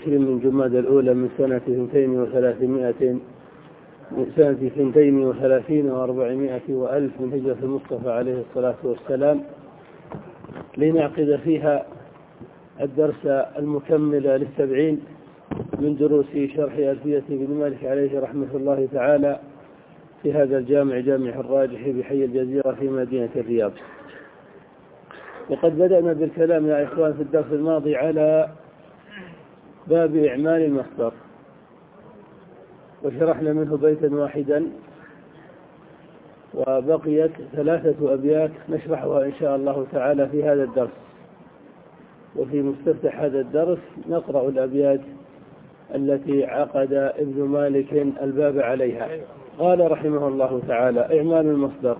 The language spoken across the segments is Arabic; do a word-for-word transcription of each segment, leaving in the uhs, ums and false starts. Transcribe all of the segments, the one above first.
العشرين من جماد الأولى من سنة اثنتين وثلاثمائة من سنة اثنتين وثلاثين وأربعمائة وألف من هجرة المصطفى عليه الصلاة والسلام، لنعقد فيها الدرس المكمل للسبعين من دروس شرح ألفية بن مالك عليه رحمة الله تعالى في هذا الجامع جامع الراجح بحي الجزيرة في مدينة الرياض. وقد بدأنا بالكلام يا إخوان في الدرس الماضي على باب إعمال المصدر، وشرحنا منه بيتا واحدا، وبقيت ثلاثة أبيات نشرحها إن شاء الله تعالى في هذا الدرس. وفي مستفتح هذا الدرس نقرأ الأبيات التي عقد ابن مالك الباب عليها. قال رحمه الله تعالى: إعمال المصدر: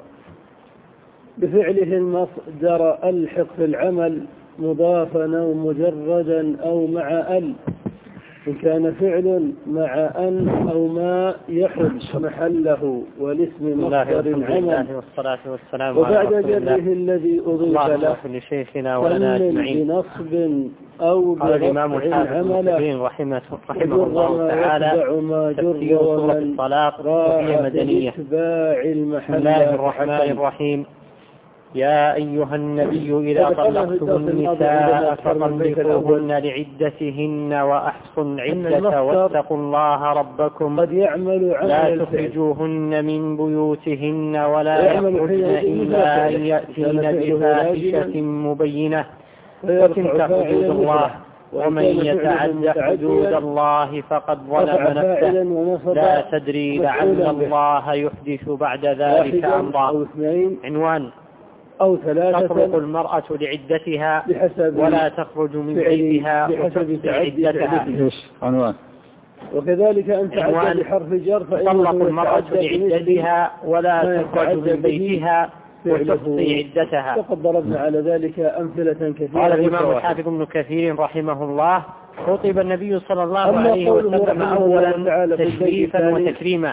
بفعله المصدر ألحق في العمل مضافا أو مجردا أو مع ال، إن كان فعل مع أن أو ما يحل محله والاسم مصدر عمل، وبعد جره الذي أضيف له لشيخنا ولنا أجمعين بنصب أو برفع عمله رحمه الله تعالى تفسير سورة الطلاق وهي مدنية. بسم الله الرحمن الرحيم: يا أيها النبي إذا طلقتم النساء فطلقوهن لعدتهن وأحصوا العدة واتقوا الله ربكم لا تخرجوهن من بيوتهن ولا يخرجن إلا أن يأتين بفاحشة مبينة، فتلك حدود الله، ومن يتعد حدود الله فقد ظلم نفسه، لا تدري لعل الله يحدث بعد ذلك أمرا. عنوان: أو ثلاثة: تطلق المرأة لعدتها ولا تخرج من بيتها وتحصي عدتها. عنوان: وكذلك أن تعد بحرف جر، تطلق المرأة لعدتها ولا تخرج من بيتها وتحصي عدتها. وقد ضربنا على ذلك أمثلة كثيرة. قال الإمام الحافظ ابن كثير رحمه الله: خطب النبي صلى الله عليه وسلم أولا تشريفا وتكريما.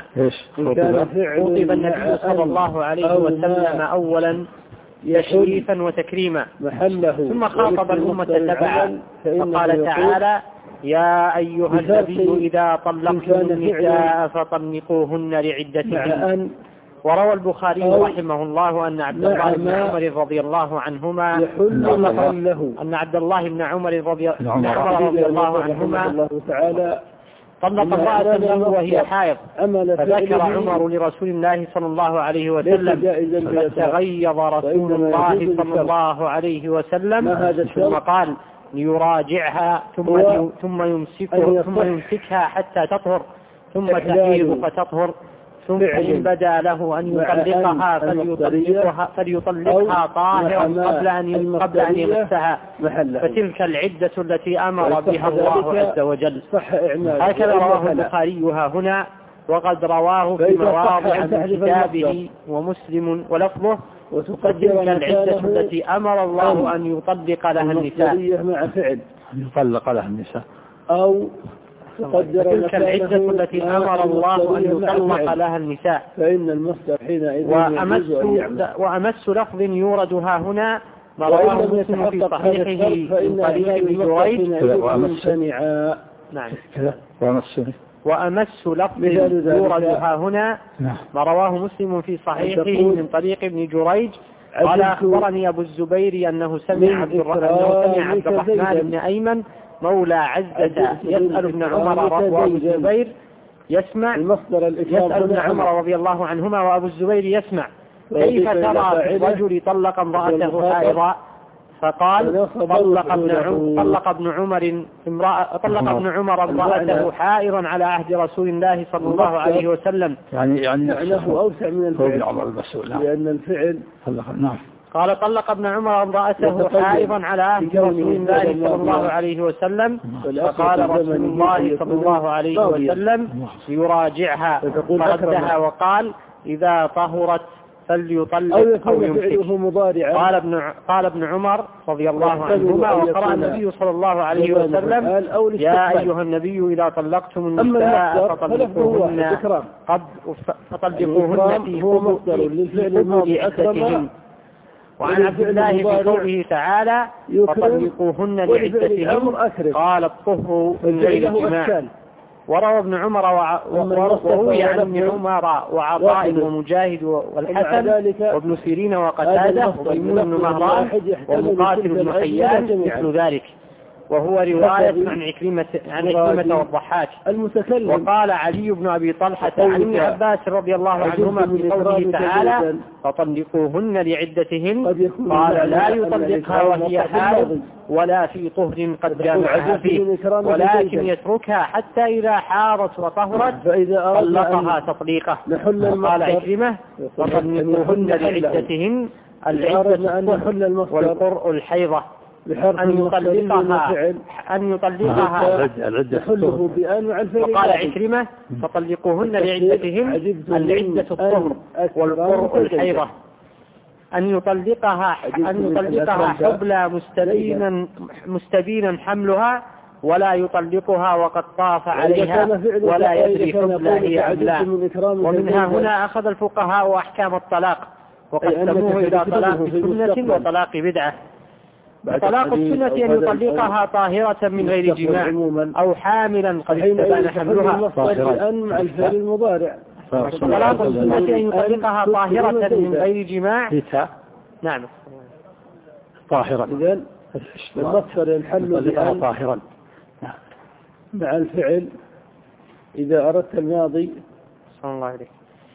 خطب النبي صلى الله عليه وسلم أولا تشريفا وتكريما، ثم خاطب الأمة تبعا فقال تعالى: يا أيها النبي إذا طلقتم النساء فطلقوهن لعدتهن. وروى البخاري رحمه الله أن عبد الله بن عمر رضي الله عنهما أن عبد الله بن عمر رضي الله عنهما طلق امرأة له وهي حائض، فذكر عمر لرسول الله صلى الله عليه وسلم، فتغيظ رسول الله صلى الله عليه وسلم ثم قال ليراجعها ثم ثم يمسكها ثم يمسكها حتى تطهر ثم تحيض فتطهر، ثم إن بدا له أن يطلقها فليطلقها, فليطلقها طاهرا قبل أن قبل أن يمسها، فتلك العدة التي أمر بها الله عز وجل. هكذا رواه البخاري ها هنا، وقد رواه في مواضع من كتابه ومسلم ولفظه: وتلك العدة التي أمر الله أن يطلق لها النساء. مع فعل يطلق لها النساء، أو تلك العدة التي أمر الله أن يطلق لها النساء. فإن المصدر حينئذ وأمس, وأمس لفظ يورد ها هنا ما رواه مسلم في صحيحه من طريق ابن جريج. نعم. وأمس لفظ يورد ها هنا ما رواه مسلم في صحيحه من طريق ابن جريج قال: أخبرني أبو الزبير أنه سمع عبد الرحمن بن أيمن مولى عزة يسأل ابن عمر وأبو الزبير يسمع يسأل ابن عمر رضي الله عنهما وأبو الزبير يسمع: كيف ترى في الرجل طلق امرأته حائضا؟ فقال: طلق ابن عمر طلق ابن عمر امرأة طلق ابن عمر امرأته حائضا على عهد رسول الله صلى الله عليه وسلم. يعني يعني له أوسع من الفعل، لأن الفعل نعم. قال: طلق ابن عمر امرأته حائضا على عهد رسول الله صلى الله عليه وسلم، فقال رسول الله صلى الله عليه وسلم: يراجعها، فردها وقال: إذا طهرت فليطلق أو يمسك. قال ابن قال ابن عمر رضي الله عنهما: وقرأ النبي صلى الله عليه وسلم: يا أيها النبي إذا طلقتم النساء فطلقوهن فطلقوهن في قبول عدتهن. وعن عبد الله في قوله تعالى فطلقوهن لعدتهن قال الطهر من غير الجماع. وروى ابن عمر وروي عن ابن عمر وعطاء ومجاهد والحسن وابن سيرين وقتادة وميمون بن مهران ومقاتل بن حيان مثل ذلك، وهو رواية عن عكرمة عن عكرمة والضحاك. وقال علي بن أبي طلحة عن ابن عباس رضي الله عنهما في قوله تعالى فطلقوهن لعدتهن قال لا يطلقها وهي حائض ولا في طهر قد جامعها فيه، ولكن يتركها حتى إذا حارت وطهرت طلقها تطليقه. قال عكرمة فطلقوهن لعدتهن العدة والقرء الحيضة أن يطلقها أن يطلقها يحله بأن. وقال عكرمة فطلقوهن لعدتهن العدة الطهر والقرء الحيضة أن يطلقها أن يطلقها حبلى مستبينا مستبينا حملها ولا يطلقها وقد طاف عليها ولا يدري حبلى هي أم لا. ومنها هنا أخذ الفقهاء أحكام الطلاق وقسموه إلى طلاق سنة وطلاق بدعة. طلاق السنة أن يطلقها طاهرة من غير جماع أو حاملا قد استبان حملها. طلاق السنة أن يطلقها طاهرة من غير جماع. نعم طاهرة. إذن المصدر ينحل بأن طاهرا مع الفعل. إذا أردت الماضي صلى الله عليه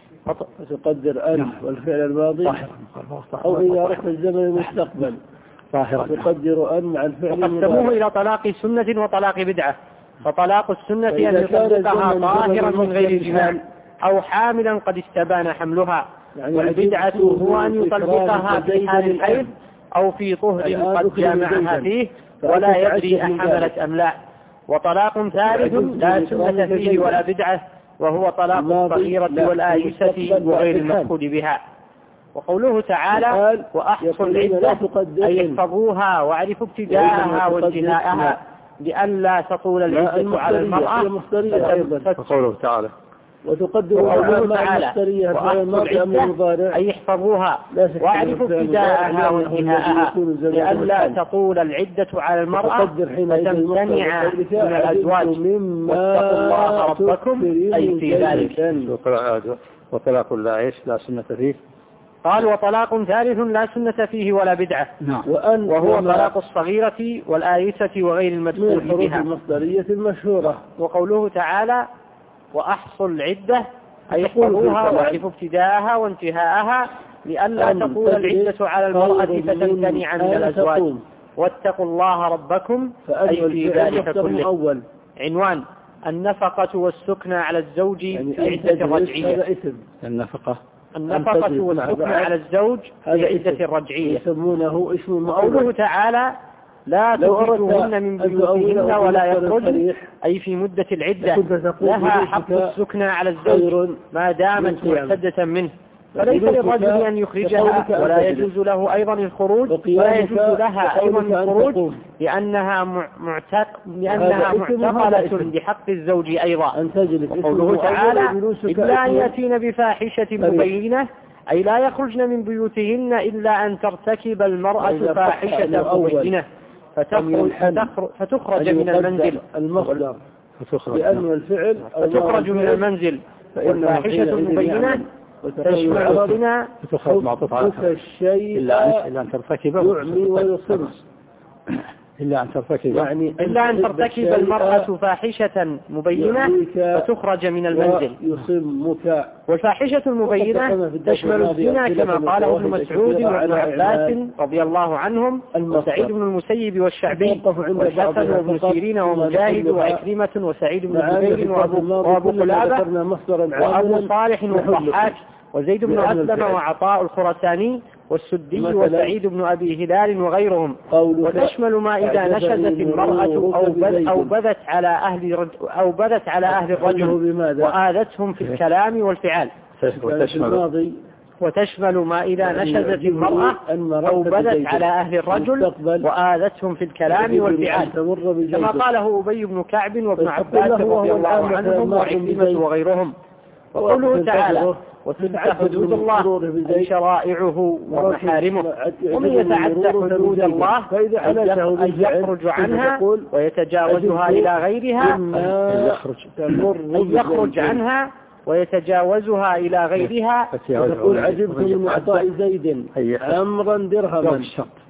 وتقدر أن والفعل الماضي، أو إذا أردت الزمن المستقبل تقدر أن مع الفعل قسموه إلى طلاق سنة وطلاق بدعة. فطلاق السنة أن يطلقها طاهرا من غير جماع أو حاملا قد استبان حملها، والبدعة هو أن يطلقها في حال الحيض أو في طهر قد جامعها فيه ولا يدري أحملت أم لا. وطلاق ثالث لا سنة فيه ولا بدعة وهو طلاق الصغيرة والآيسة وغير المفقود بها. وقوله تعالى وأحصوا العدة أي احفظوها واعرفوا ابتداءها وانتهاءها لئلا تطول العدة على المرأة. وقوله تعالى وتقدر قوله تعالى وأحصوا العدة أي احفظوها واعرفوا ابتداءها وانتهاءها لئلا تطول العدة على المرأة فتمتنع من الأزواج. واتقوا الله ربكم أي في ذلك. وطلاق لا عيش لا سنة فيه. قال وطلاق ثالث لا سنة فيه ولا بدعة وهو طلاق الصغيرة والآيسة وغير المدخول بها. المصدرية المشهورة. وقوله تعالى وأحصوا العدة أي احفظوها واعرفوا ابتداءها وانتهاءها لئلا تطول العدة على المرأة فتمتنع من الأزواج. واتقوا الله ربكم أي في ذلك كله. عنوان النفقة والسكنى على الزوج في عدة الرجعية. النفقة النفقة والسكنى على الزوج في عدة الرجعية. يسمونه اسم قوله تعالى لا تخرجوهن من بيوتهن ولا يخرجن أي في مدة العدة لها حق السكنى على الزوج ما دامت معتدة منه، فليس للرجل أن يخرجها ولا يجوز له أيضا الخروج ولا يجوز لها أيضا الخروج لأنها معتق لأنها معتقلة بحق الزوج أيضا. قوله تعالى إلا أن يأتين بفاحشة مبينة أي لا يخرجن من بيوتهن إلا أن ترتكب المرأة فاحشة مبينة فتخرج, فتخرج من المنزل. المصدر لأن الفعل فتخرج من المنزل والفاحشة المبينة تشمل الزنا الشيء إلا أن ترتكب يعمي ويصم إلا أن ترتكب يعني إلا أن ترتكب المرأة فاحشة مبينة فتخرج من المنزل. يصمك. والفاحشة المبينة تشمل الزنا كما قاله ابن مسعود وابن عباس رضي الله عنهم وسعيد بن المسيب والشعبي والحسن وابن سيرين ومجاهد وعكرمة وسعيد بن جبير وأبو قلابة وأبو صالح والضحاك وزيد بن أسلم وعطاء الخرساني والسدي وسعيد بن أبي هلال وغيرهم. وتشمل ما إذا نشزت المرأة أو بذت على أهل أو بذت على أهل الرجل وآذتهم في الكلام والفعل. وتشمل وتشمل ما إذا نشزت المرأة أو بدت على أهل الرجل وآذتهم في الكلام والفعل كما قاله أبي بن كعب وابن عباس رضي الله عنهم وعكرمة وغيرهم. وقوله تعالى وتلك حدود الله أي شرائعه ومحارمه ومن يتعدى حدود الله أن يخرج عنها ويتجاوزها إلى غيرها أن يخرج عنها ويتجاوزها إلى غيرها. يقول عجبت من إعطاء زيد أمرا درهما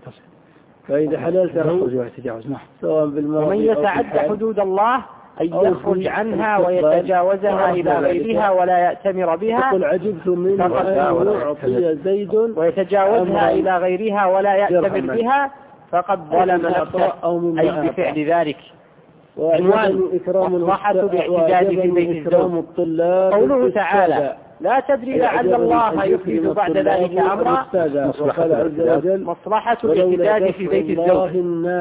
فإذا حللته سواء بالماضي. ومن يتعدى حدود الله أن يخرج عنها ويتجاوزها إلى غيرها ولا يأتمر بها. يقول عجبت من أعطي زيد ويتجاوزها إلى غيرها ولا يأتمر بها فقد ظلم نفسه أي بفعل ذلك. عنوان مصلحة الاعتداد في بيت الزوج. قوله تعالى لا تدري لعل الله يحدث بعد ذلك أمرا. مصلحة الاعتداد في بيت الزوج.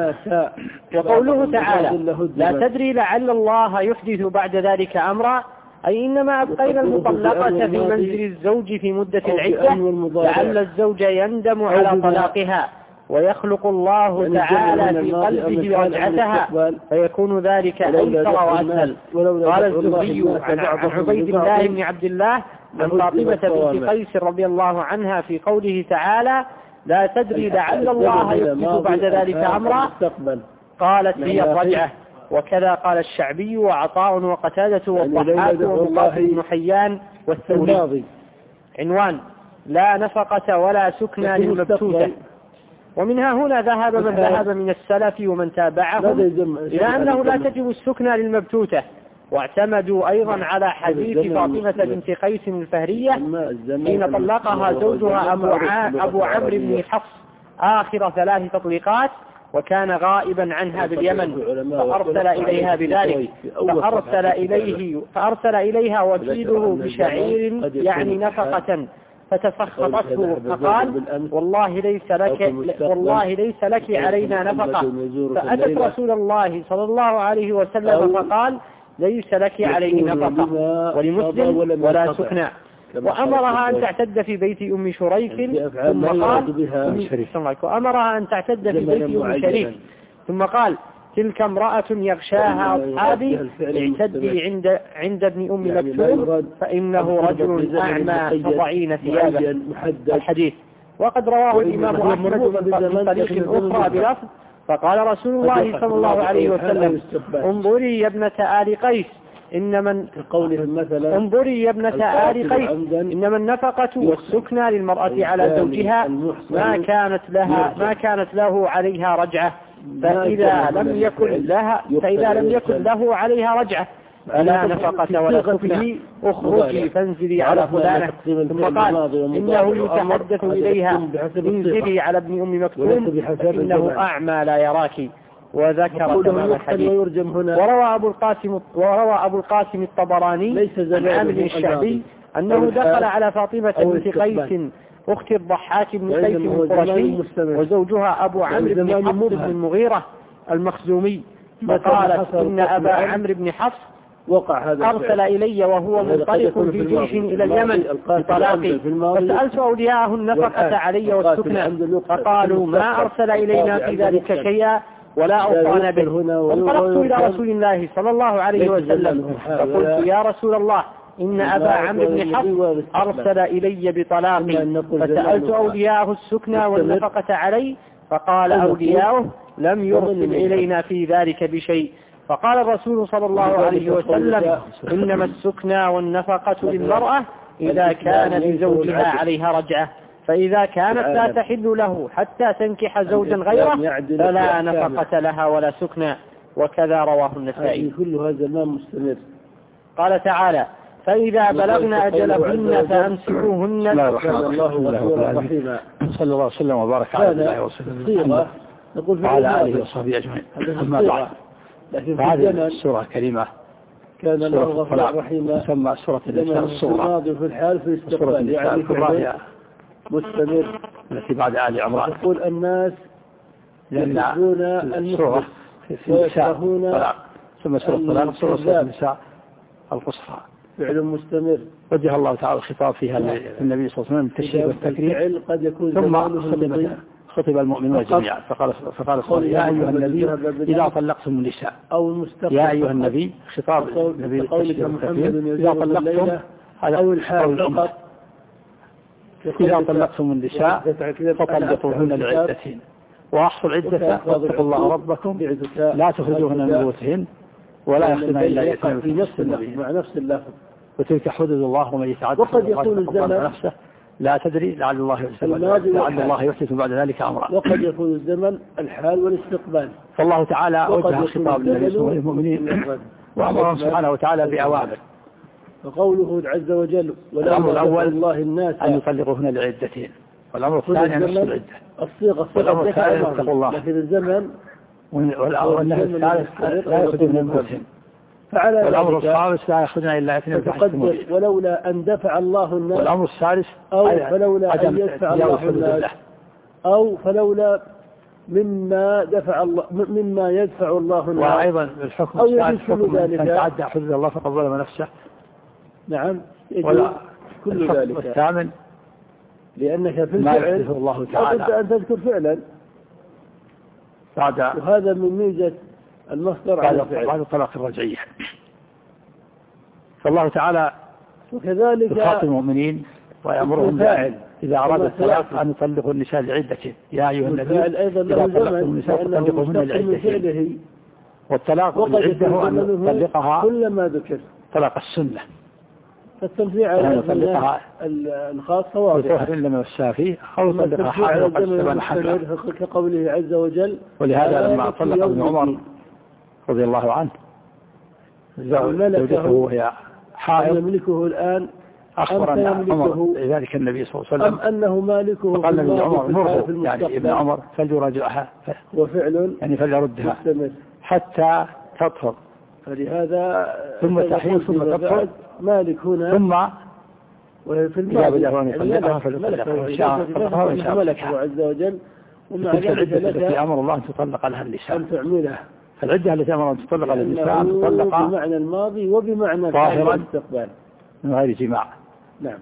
وقوله تعالى لا تدري لعل الله يحدث بعد ذلك أمرا أي إنما أبقينا المطلقة في منزل الزوج في مدة العدة لعل الزوج يندم على طلاقها ويخلق الله تعالى في قلبه رجعتها فيكون ذلك أيسر وأسهل. قال الزهري عن عبيد الله بن عبد الله عن فاطمة بنت قيس رضي الله عنها في قوله تعالى لا تدري لعل الله يحدث بعد ذلك أمرا قالت هي الرجعة. وكذا قال الشعبي وعطاء وقتادة والضحاك ومقاتل بن حيان والثوري. عنوان لا نفقة ولا سكنى للمبتوتة. ومنها هنا ذهب من ذهب من السلف ومن تابعهم إلى أنه لا تجب السكنى للمبتوتة واعتمدوا أيضا على حديث فاطمة بنت قيس الفهرية حين طلقها زوجها أبو عمرو بن حفص آخر ثلاث تطليقات وكان غائبا عنها باليمن فأرسل إليها بذلك فأرسل إليه فأرسل إليها وكيله بشعير يعني نفقة فتسخطته فقال والله ليس لك والله ليس لك علينا نفقة. فأتت رسول الله صلى الله عليه وسلم فقال ليس لك عليه نفقة. ولمسلم ولا سكنى. وأمرها أن تعتد في بيت أم شريك ثم قال وأمرها أن تعتد في بيت أم شريك ثم قال تلك امرأة يغشاها أصحابي اعتدي عند عند ابن أم مكتوم فإنه رجل أعمى فضعين ثيابه. الحديث. وقد رواه الإمام أحمد من طريق أخرى بلفظ فقال رسول الله صلى الله عليه وسلم انظري يا ابنة آل قيس إنما انظري يا ابنة آل قيس إنما النفقة والسكنى للمرأة على زوجها ما كانت لها ما كانت له عليها رجعة فإذا لم يكن لها فإذا لم يكن له عليها رجعة فلا نفقة ولا سكنى اخرجي فانزلي على فلانة. ثم قال إنه يتحدث إليها انزلي على ابن أم مكتوم فإنه أعمى لا يراك. وذكر تمام الحديث. وروى أبو القاسم وروى أبو القاسم الطبراني عن عامر الشعبي أنه دخل على فاطمة بنت قيس أخت الضحاك بن قيس القرشي وزوجها أبو عمرو بن حفص بن المغيرة المخزومي فقالت إن أبا عمرو بن حفص أرسل إلي وهو منطلق في جيش إلى اليمن بطلاقي فسألت أولياءه النفقة علي والسكنى فقالوا ما أرسل إلينا في ذلك شيئا ولا أوصانا به. وانطلقت إلى رسول الله صلى الله عليه وسلم فقلت يا رسول الله إن أبا عمرو بن حفص أرسل إلي بطلاقي فسألت أولياءه السكنى والنفقة علي فقال أولياؤه لم يرسل إلينا في ذلك بشيء. فقال الرسول صلى الله عليه وسلم إنما السكنى والنفقة للمرأة إذا كان لزوجها عليها رجعة فإذا كانت لا تحل له حتى تنكح زوجا غيره فلا نفقة لها ولا سكنى. وكذا رواه النسائي. كل هذا الزمان مستمر. قال تعالى فإذا بلغن أجلهن فأمسكوهن. صلى الله وسلم وبارك على الله وسلم وعلى آله وصحبه أجمعين. أما بعد فهذه السورة الكريمة كان الله غفورا رحيما تسمى سورة النساء الصغرى في الحال في الاستقبال يعني الكبرى مستمر التي بعد آل عمران. يقول الناس لأن السورة في النساء طلاق ثم سورة الطلاق سورة النساء القصرى فعل مستمر وجه الله تعالى الخطاب فيها للنبي صلى الله عليه وسلم التشريف والتكريم ثم خطب خطب المؤمنون جميعا فقال فقال صلى الله عليه وسلم يا أيها النبي إذا طلقتم النساء أو المستقبل يا أيها النبي خطاب النبي التشريف والتكريم إذا طلقتم أو الحال فقط. إذا طلقتم النساء فطلقوهن لعدتهن وأحصوا العدة واتقوا الله ربكم لا تخرجوهن من بيوتهن ولا يخرجن إلا يأتين في نفس اللفظ مع نفس اللفظ. وتلك حدود الله ومن يتعدى وقد يكون الزمن نفسه لا تدري لعل الله لعل الله يحدث بعد ذلك أمرا. وقد يكون الزمن الحال والاستقبال. فالله تعالى وجه خطاب للنبي والمؤمنين وأمرهم سبحانه وتعالى بأوامر. وقوله عز وجل والأمر الأول الله الناس أن يطلقوهن لعدتهن والأمر الثاني أن يحصوا العدة. الصيغة والأمر الثالث اتقوا الله. لكن الزمن والنهي الثالث لا يخرجون من بيوتهم. والأمر الخامس لا يخرجون إلا يأتين بفاحشة ولولا أن دفع الله الناس. والأمر السادس أو فلولا أن يدفع الله الناس أو فلولا مما دفع الله مما يدفع الله الناس. وأيضا الحكم السادس حكم من تعدى حدود الله فقد ظلم نفسه. نعم ولا كل ذلك. الثامن لأنك في الفعل الله تعالى أن تذكر فعلا بعد وهذا من ميزة المصدر على الفعل بعد الطلاق الرجعية. فالله تعالى وكذلك يخاطب المؤمنين ويأمرهم إذا أراد الطلاق أن يطلقوا النساء لعدتهن يا أيها النبي أيضا له زمن فطلقوهن لعدتهن. والطلاق العدة أن يطلقها كلما ذكر طلاق السنة. فالتنفيع على يطلقها الخاصة واضحة بطهر لم يمسها فيه أو يطلقها حائل وقد استبان حملها كقوله عز وجل. ولهذا لما طلق ابن عمر رضي الله عنه زوجته وهي حائض يملكه الآن أخبر أن عمر ذلك النبي صلى الله عليه وسلم أم أنه مالكه فقال ابن عمر مره يعني ابن عمر فليراجعها وفعل يعني فليردها حتى تطهر. فلهذا ثم تحيض ثم تطهر مالك هنا ثم وفي إذا بدأ أن يطلقها فليطلقها إن شاء الله وإن شاء ملكه عز وجل. ومع تلك العدة التي أمر الله أن تطلق لها النساء أن تعملها. العدة التي أمر أن تطلق لها النساء أن تطلق بمعنى الماضي وبمعنى طاهرا الاستقبال من غير جماع. نعم.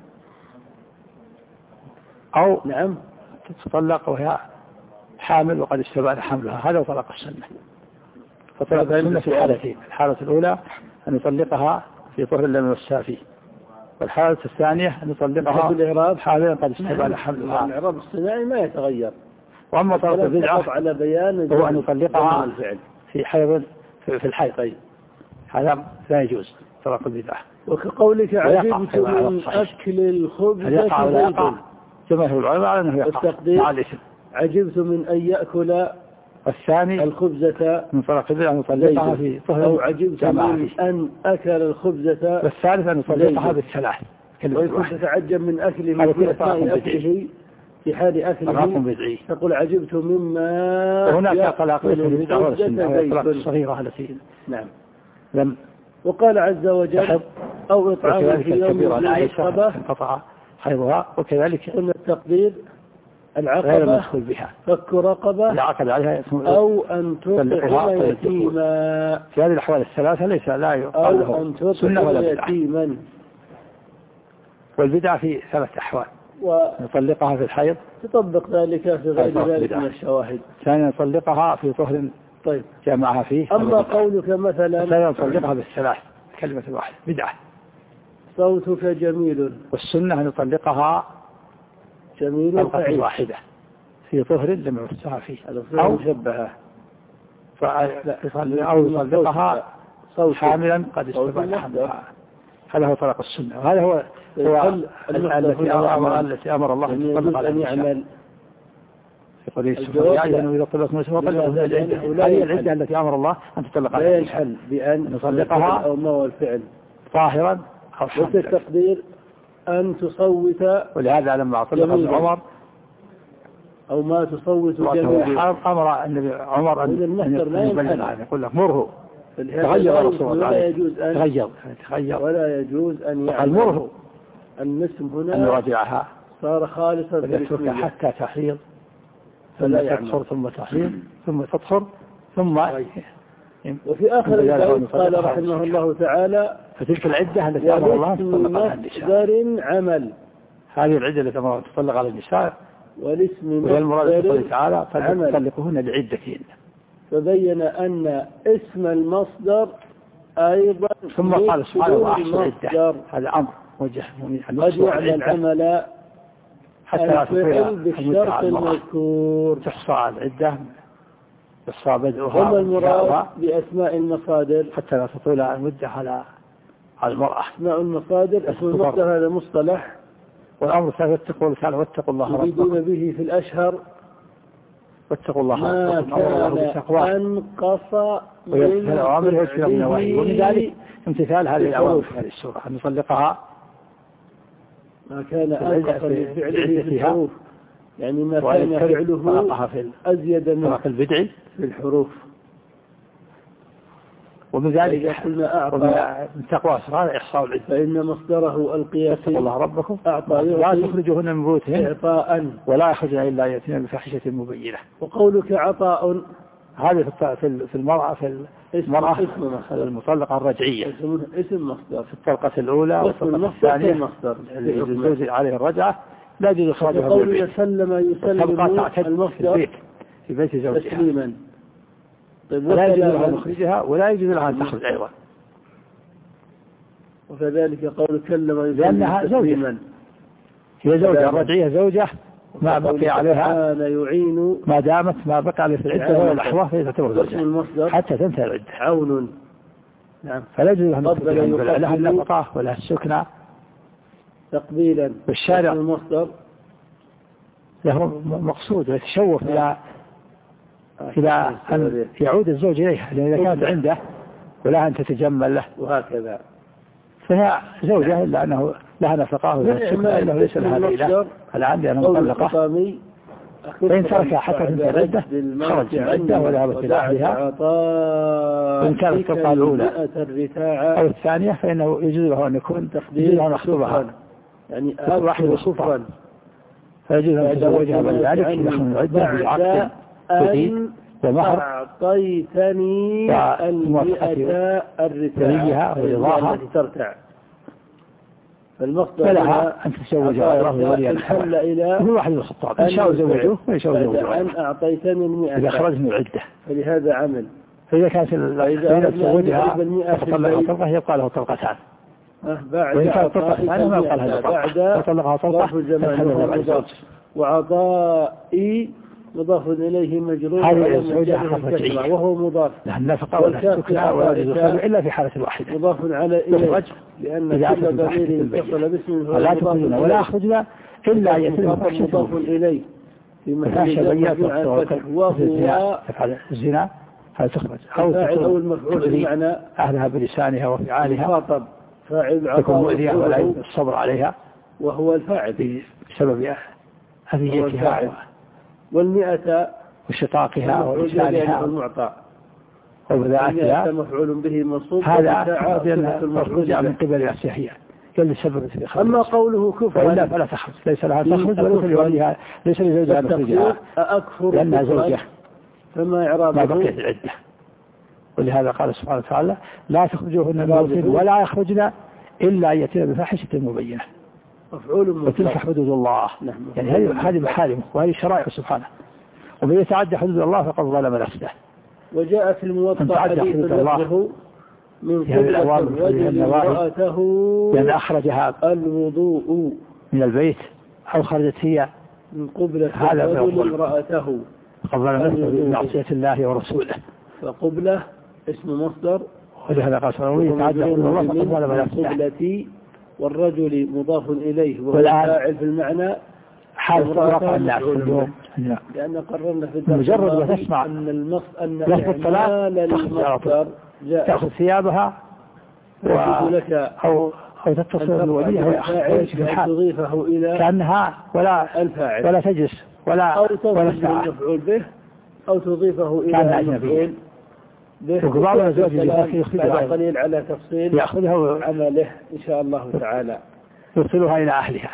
أو نعم تطلق وهي حامل وقد استبان حملها. هذا طلاق السنة. فطلاق السنة في حالتين. الحالة الأولى أن يطلقها في طهر لم يمسها فيه. والحالة الثانية أن يطلقها بالإعراب حاملا قد استبان حملها. الإعراب الصناعي ما يتغير. وأما طلاق البدعة على بيان هو أن يطلقها في حيض في الحيض. هذا لا يجوز طلاق البدعة. وكقولك عجبت من أكل الخبز زيد. جماهير العلماء على أنه يقع مع الاسم. عجبت من أن يأكل الثاني الخبزة من طلاق البدعة أن يطلقها في طهر أو عجبت من أن أكل الخبزة. والثالث أن يطلقها بالثلاث. ويكون تتعجب من أكله في أثناء أكله في حال أكله تقول عجبت مما هناك طلاق البدعة والسنة الصغيرة التي نعم لم وقال عز وجل أو إطعام في يوم العقبة انقطع حيضها. وكذلك قلنا التقدير العقبة غير المدخول بها فك رقبة العقد عليها أو أن تطعم يتيما. في هذه الأحوال الثلاثة ليس لا يقال أو أن تطعم يتيما. والبدعة في ثلاث أحوال. ونطلقها في الحيض تطبق ذلك في غير ذلك من الشواهد. ثانيا نطلقها في طهر طيب جمعها فيه. أما قولك مثلا ثانيا نطلقها بالثلاث كلمة واحدة بدعة. صوتك جميل. والسنة أن نطلقها جميل واحدة في طهر لم يمسها فيه أو مشبهة أو يطلقها حاملا قد استبان حملها. هذا هو طلاق السنة. وهذا هو هو التي أمر التي أمر الله أن تطلق على النساء. يقول يا أيها النبي إذا طلقتم النساء فطلقوهن لعدتهن. هذه العدة التي أمر الله أن تطلق على النساء. لا يحل بأن نطلقها أو ما هو الفعل طاهرا أو حاملا. التقدير أن تصوت. ولهذا لما طلق ابن عمر أو ما تصوت جميل أمر النبي عمر أن يبلغ يقول لك مره تغير رسول الله ولا يجوز أن تغير تغير ولا يجوز أن يعمل مره النسم هنا أن يراجعها صار خالصا فليتركها حتى تحيض ثم تطهر ثم تحيض ثم تطهر ثم. وفي آخر البيت قال رحمه الله تعالى فتلك العدة التي أمر الله أن تطلق على النساء. عمل هذه العدة التي أمر الله أن تطلق على النساء. والاسم وهي المراد قوله تعالى فليطلقوهن لعدتهن. فبين أن اسم المصدر أيضا ثم قال سبحانه وأحصوا العدة. هذا أمر موجه قد يعمل العمل حتى لا تطيل بالشرط المذكور تحصى العدة يحصى بدءها وما المراد بأسماء المصادر حتى لا تطيل المدة على على المرأة. أسماء المصادر اسم المصدر هذا مصطلح، والأمر واتقوا تعالى واتقوا الله ربكم يريدون به في الأشهر واتقوا الله ما كان أنقص من الأوامر ويجتنب النواهي، ومن ذلك امتثال هذه الأوامر في هذه السورة أن نطلقها ما كان أنقص من فعله في الحروف، يعني ما كان فعله أزيد من البدع في الحروف. ومن ذلك من تقوى أسرار إحصاء العدة، فإن مصدره القياس اتقوا الله ربكم أعطى لا تخرجوهن من بيوتهن إعطاء ولا يخرجن إلا يأتين بفاحشة مبينة. وقولك عطاء هذه في في المرأة في المرأة المطلقة الرجعية اسم مصدر في الطلقة الأولى والطلقة الثانية مصدر الزوج عليه الرجعة لا يجوز إخراجها من البيت. سلم يسلم المصدر في بيت زوجها تسليما. طيب لا يجوز لها مخرجها ولا يجوز لها أن تخرج أيضا. وكذلك قول كلم يسلم لأنها زوجة، هي زوجة الرجعية زوجة ما بقي عليها يعين ما دامت ما بقي عليها في العدة ولا الأحوال فهي تعتبر زوجة حتى تنتهي العدة. عون نعم. فلا يجوز لها مخرجها لها النفقة ولا السكنى تقبيلا. بالشارع المصدر له مقصود ويتشوف إلى إلى أن يعود الزوج إليها، لأن إذا كانت عنده ولا أن تتجمل له وهكذا فهي زوجة إلا أنه لها نفقة ولها السكنى إلا ليس لها ليلة الآن لأنها مطلقة، فإن تركها حتى تنتهي العدة خرج من العدة وذهبت إلى أهلها. وإن كانت الطلقة الأولى أو الثانية فإنه يجوز له أن يكون يجوز له أن يخطبها يعني واحد وصفا، فيجوز أن يتزوجها من ذلك يدخل من العدة بعقد جديد ومهر أعطيتني المئة الرتاعة ورضاها ترتع. فالمصدر فلها أن تتزوج غيره ولي الحل إلى كل واحد من الخطاب إن شاء زوجوه وإن شاء زوجوه أن أعطيتني المئة إذا خرج من العدة، فلهذا عمل. فإذا كانت إذا تزوجها فطلقها طلقة يبقى له طلقتان، وإن كانت طلقة ثانية ما يبقى لها طلقة فطلقها طلقة. وعطائي مضاف إليه مجرور هذه الزوجة رجعية وهو مضاف النفقة ولا السكنى ولا الخلع إلا في حالة واحدة مضاف على إليه لأن كل ضمير اتصل باسمه لا تخرجنا ولا أخرجنا إلا يتم مضاف إليه في محل جر وهو الزنا هل تخرج أو المفعول بمعنى أهلها بلسانها وفعالها خاطب فاعل تكون مؤذية ولا الصبر عليها وهو الفاعل بسبب أذيتها والمئة وشطاقها ولسانها المعطى وبذاتها مفعول به منصوب هذا المخرج من قبل الأسيحية كل سبب في خرج. أما قوله كفر وإلا فلا تخرج ليس لها تخرج وليس لوليها ليس لزوجها مخرجها لأنها زوجة فما إعرابه ما بقيت العدة. ولهذا قال سبحانه وتعالى لا تخرجوهن من بيوتهن ولا يخرجن إلا أن يأتين بفاحشة مبينة وتلك حدود الله. يعني هذه هذه محارمه وهذه شرائع سبحانه، ومن يتعدى حدود الله فقد ظلم نفسه. وجاء في الموطأ حديث لفظه من قبلة الرجل امرأته لأن أخرجها الوضوء من البيت أو خرجت هي من قبلة الرجل امرأته فقد ظلم نفسه بمعصية الله ورسوله. فقبلة اسم مصدر ولهذا قال صلى الله عليه وسلم يتعدى حدود الله فقد ظلم نفسه. والرجل مضاف إليه وهو فاعل في المعنى حال تطلق الناس اليوم لأن قررنا في الدرس مجرد ما تسمع أن المص أن لفظ الطلاق تأخذ ثيابها و... أو أو تتصل بالولية ويأخذ تضيفه إلى كأنها ولا الفاعل ولا تجلس ولا أو ولا المفعول به أو تضيفه إلى المفعول به. وقبال الزوج يخرجها قليل على تفصيل يأخذها عمله إن شاء الله تعالى يرسلها إلى أهلها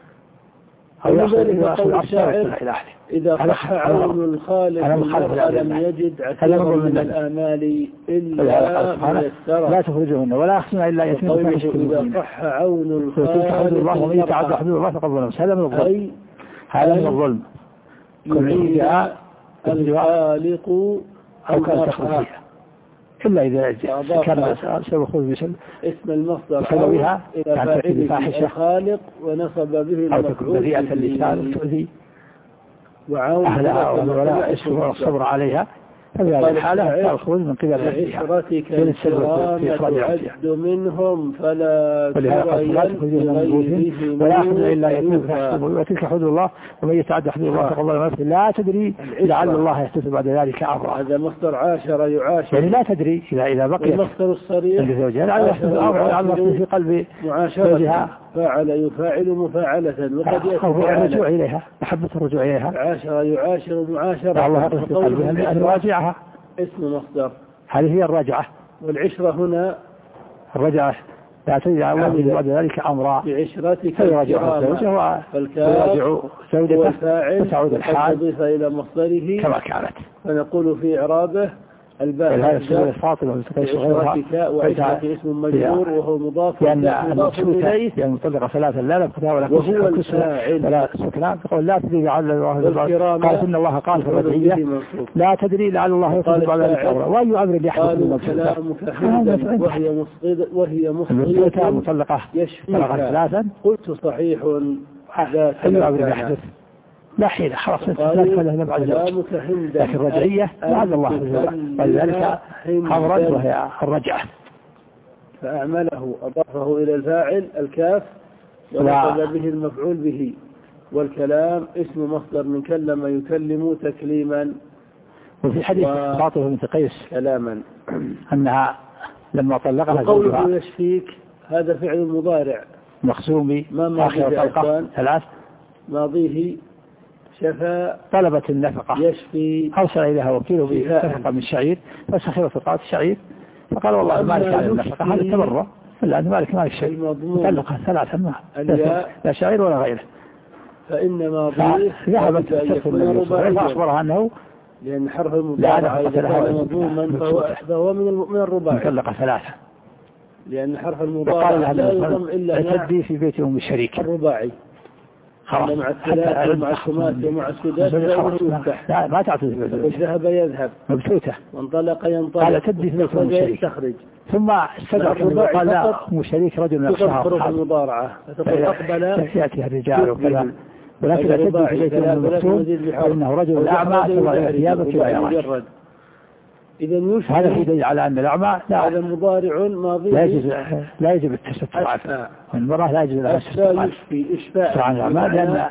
أو يأخذ الشاعر إذا صح عون الخالق لم يجد عسيرا من الآمال إلا ميسرا لا تخرجهن ولا أخذنا إلا يتم فاحشة إذا صح عون الخالق ومن يتعدى حدود الله فقد ظلم. هذا من الظلم هذا من الظلم يعيد الخالق أو كان تخرج إلا إذا كان سبب خذ بسبب اسم المصدر بسببها إلى فاعله الخالق ونصب به أو تكون بذيئة اللسان تؤذي أهلها ولا الصبر عليها، ففي هذه الحالة تأخذ من قبل نفسها تعد منهم فلا ولا أحد إلا يتوب وتلك حدود الله ومن يتعدى حدود الله فقد ظلم نفسه لا تدري لعل الله يحدث بعد ذلك أمرا. هذا مصدر عاشر يعاشر يعني لا تدري إذا إذا بقي المصدر الصريح عند زوجها لعل يحدث أمرا لعل يحدث في قلب زوجها فاعل يفاعل مفاعلة وقد يأتي الرجوع إليها محبة الرجوع إليها عاشر يعاشر معاشرة الله يحدث في قلبها لأن راجعها اسم مصدر. هذه هي الرجعة. والعشرة هنا الرجعة لا تدري على الله بعد ذلك أمرا بعشرتك فيراجع زوجها ويراجع زوجته فتعود الحال تضيف إلى مصدره كما كانت. فنقول في إعرابه الباء هذا السبب الفاطمة بعشرتك وعشرة اسم مجرور وهو مضاف مضاف إليه لأن مطلقة ثلاثة لا نبقى ولا وهو الفاعل ولا سكنان تقول لا تدري لعل الله قال إن الله قال في الرجعية لا تدري لعل الله يحدث بعد ذلك أمرا وأي أمر يحدث كلامك حمدا وهي مصيدة وهي مصيدة مطلقة طلقت ثلاثا قلت صحيح لا أي أمر يحدث لا حين خلاص لا بعد ذلك لكن الرجعية لعل الله ولذلك أمرا وهي الرجعة فأعمله أضافه إلى الفاعل الكاف ونصب به المفعول به. والكلام اسم مصدر من كلم يكلم تكليما. وفي حديث فاطمة بنت قيس كلاما أنها لما طلقها قوله يشفيك هذا فعل مضارع مخزومي آخر طلقة ثلاث ماضيه شفاء طلبت النفقة يشفي أرسل إليها وكيله بنفقة من الشعير فسخرت القاعة الشعير فقال والله مالك على النفقة هذا تبرع لأن مالك مالك شيء طلقها ثلاثة ما لا شعير ولا غيره. فإن ماضيه ذهبت تستغفر فأخبرها أنه لأن حرف المضارع إذا كان مضموما فهو من الرباعي مطلقة ثلاثة لأن حرف المضارع لا يضم إلا تدي في بيت أم الشريك الرباعي خلاص مع الثلاث ومع الخماس ومع السداس لا ما تعطي ذهب يذهب مبتوتة وانطلق ينطلق قال تدي في بيت أم الشريك تخرج ثم استدرك وقال لا أم الشريك رجل من أصحاب المضارعة فتقول أقبل يأتيها الرجال وكذا ولكن لا تدي في بيت أم المكتوم فإنه رجل أعمى تضع ثيابك لا يراك. إذا يشبه هذا في دليل على أن الأعمى هذا مضارع ماضي لا يجوز لا يجب التستر عنه والمرأة لا يجوز لها التستر عنه إشفاء عن الأعمى لأن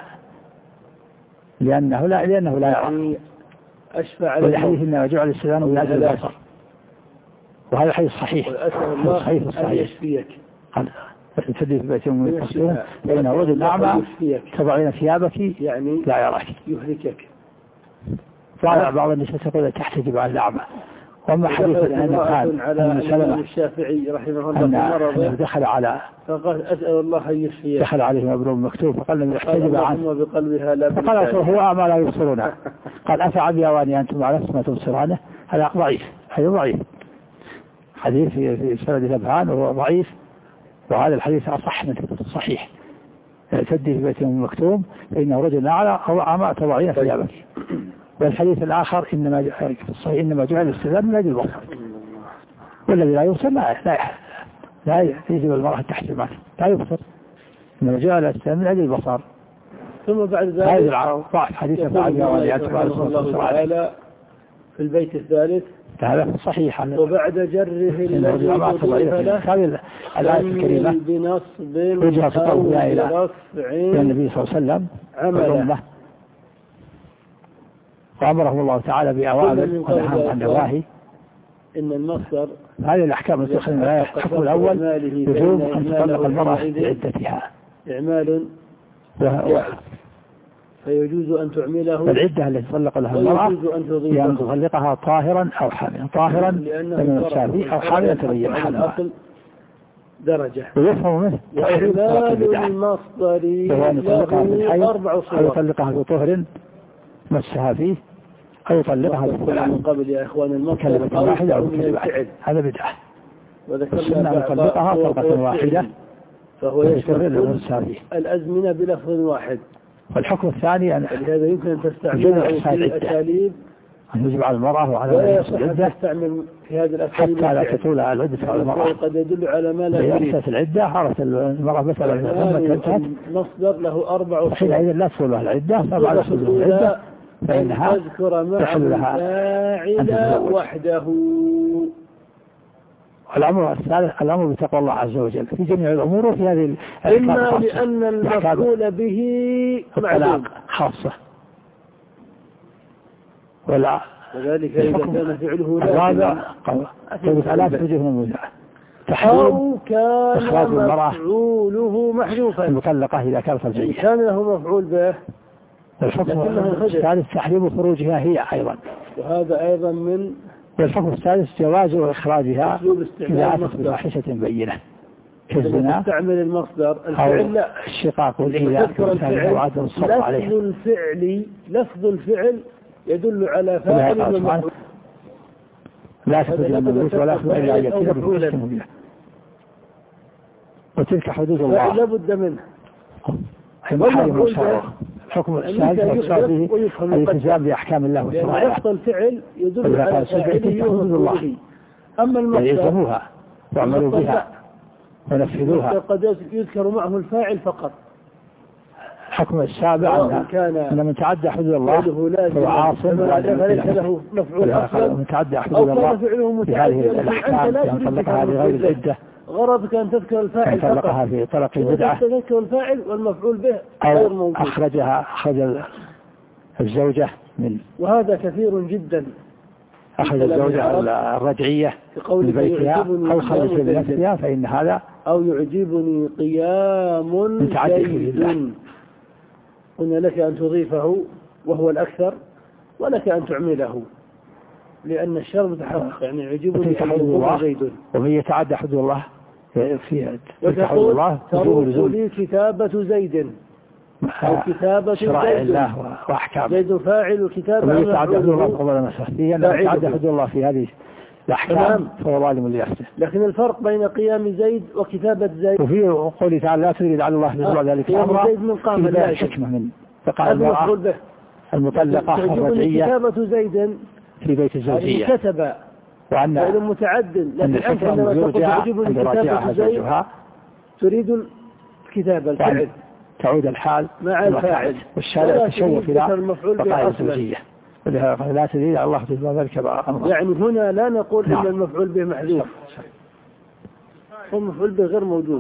لأنه لا لأنه لا يرى أشفى على والحديث إنما جعل السلام من أجل البصر وهذا حديث صحيح صحيح صحيح يشفيك تدي في بيت أم المكتوم فإنه رجل أعمى تضعين ثيابك يعني لا يراك يهلكك. فعلى بعض النساء تقول تحتجب على الأعمى. وأما حديث أنه قال أن سلمة الشافعي رحمه الله أنه دخل على فقال أسأل الله أن يشفيه دخل عليه مبروم مكتوب فقال لم يحتجب عنه بقلبها لا فقال هو أعمى لا يبصرونه قال أفعبيواني أنتم على ما تبصرانه هذا ضعيف هذا ضعيف حديث في سند الأبهان وهو ضعيف وهذا الحديث أصح من الصحيح. تدي في بيت أم مكتوم فإنه رجل أعلى أو أعمى تضعين ثيابك. والحديث الآخر إنما في الصحيح إنما جعل الاستئذان من أجل البصر والذي لا يبصر لا لا لا يجب المرأة تحجب لا يبصر إنما جعل الاستئذان من أجل البصر. ثم بعد ذلك هذا العرض حديث بعد الله تعالى في البيت الثالث هذا صحيح وبعد جره الذي أضيف له الآية الكريمة بنصب أو برفع النبي صلى الله عليه وسلم عمله وأمره الله تعالى بأوامر ونهى عن نواهي. إن المصدر هذه الأحكام التي تخرج الآية الحكم الأول يجوز أن تطلق المرأة بعدتها إعمال فيجوز أن تعمله العدة التي تطلق لها المرأة لأن تطلقها طاهرا أو حاملا طاهرا لمن الشافي أو حاملا تبين حالها درجة ويفهم منه وإعمال المصدر له أربع صور أو يطلقها بطهر مسها فيه أو يطلقها بطهر من قبل يا إخوان المصدر كلمة واحدة أو كلمة واحدة هذا بدعة وذكرنا أن يطلقها طلقة واحدة فهو يشمل الأزمنة بلفظ واحد. والحكم الثاني أن هذا يمكن أن تستعمله في الأساليب أن يجب على المرأة وعلى العدة تستعمل في هذه الأساليب حتى لا تطول العدة على المرأة. قد يدل على ما لا يريد. في العدة عرفت المرأة مثلا لما تنتهت مصدر له أربع صور. حينئذ لا تطول لها العدة طبعا لا تطول العدة فإنها تحل لها فاعل وحده. الأمر الثالث الأمر بتقوى الله عز وجل في جميع الأمور وفي هذه إما لأن المفعول به معلوم خاصة ولا وذلك إذا كان فعله الرابع فلا تجه من أو كان مفعوله محذوفا المطلقة إذا كانت فرجية كان له مفعول به الحكم الثالث تحريم خروجها هي أيضا وهذا أيضا من والحكم الثالث جواز إخراجها إذا أتت بفاحشة بينة كالزنا تستعمل المصدر الفعل لا الشقاق والإيذاء وعدم الصبر عليه. لفظ الفعل لفظ الفعل يدل على فاعل ومفعول لا تخرج من الموت ولا يخرج إلا أن يأتي بفاحشة مبينة وتلك حدود الله لا بد منه محارم وشرعه. الحكم الثالث فيه الالتزام بأحكام الله وشرائعه. لفظ الفعل يدل على فاعله ومفعوله. أما المصدر يلزموها واعملوا بها ونفذوها قد يذكر معه الفاعل فقط. الحكم السابع أن من تعدى حدود الله فهو عاصم فليس له مفعول أصلا من تعدى حدود الله بهذه الأحكام ينطلقها لغير العدة غرضك أن تذكر الفاعل فقط ينطلقها في طلق البدعة تذكر الفاعل والمفعول به غير موجود أو أخرجها أخرج الزوجة من وهذا كثير جدا أخرج الزوجة الرجعية من بيتها أو خرج بنفسها فإن هذا أو يعجبني قيام زيد قلنا لك أن تضيفه وهو الأكثر ولك أن تعمله لأن الشر متحقق يعني يعجبني قيام زيد. ومن يتعدى حدود الله في وتقول الله تروح لي كتابة زيد أو كتابة شرائع الله وأحكام زيد فاعل وكتابة ومن يتعدى حدود الله فهو مسخ يتعدى حدود الله في هذه الأحكام فهو ظالم لنفسه. لكن الفرق بين قيام زيد وكتابة زيد وفي قوله تعالى لا تريد على الله يزرع ذلك أمرا زيد من قام لا حكمة من فقال المرأة المطلقة الرجعية كتابة زيد في بيت الزوجية كتب وأن فعل متعدد لكن أنت عندما تقول تعجبني كتابة زيد تريد الكتابة الفعل تعود الحال مع الفاعل والشارع تشوف إلى بقاء الزوجية لا تريد الله تزرع ذلك أمرا. يعني هنا لا نقول إن المفعول به محذوف المفعول به غير موجود.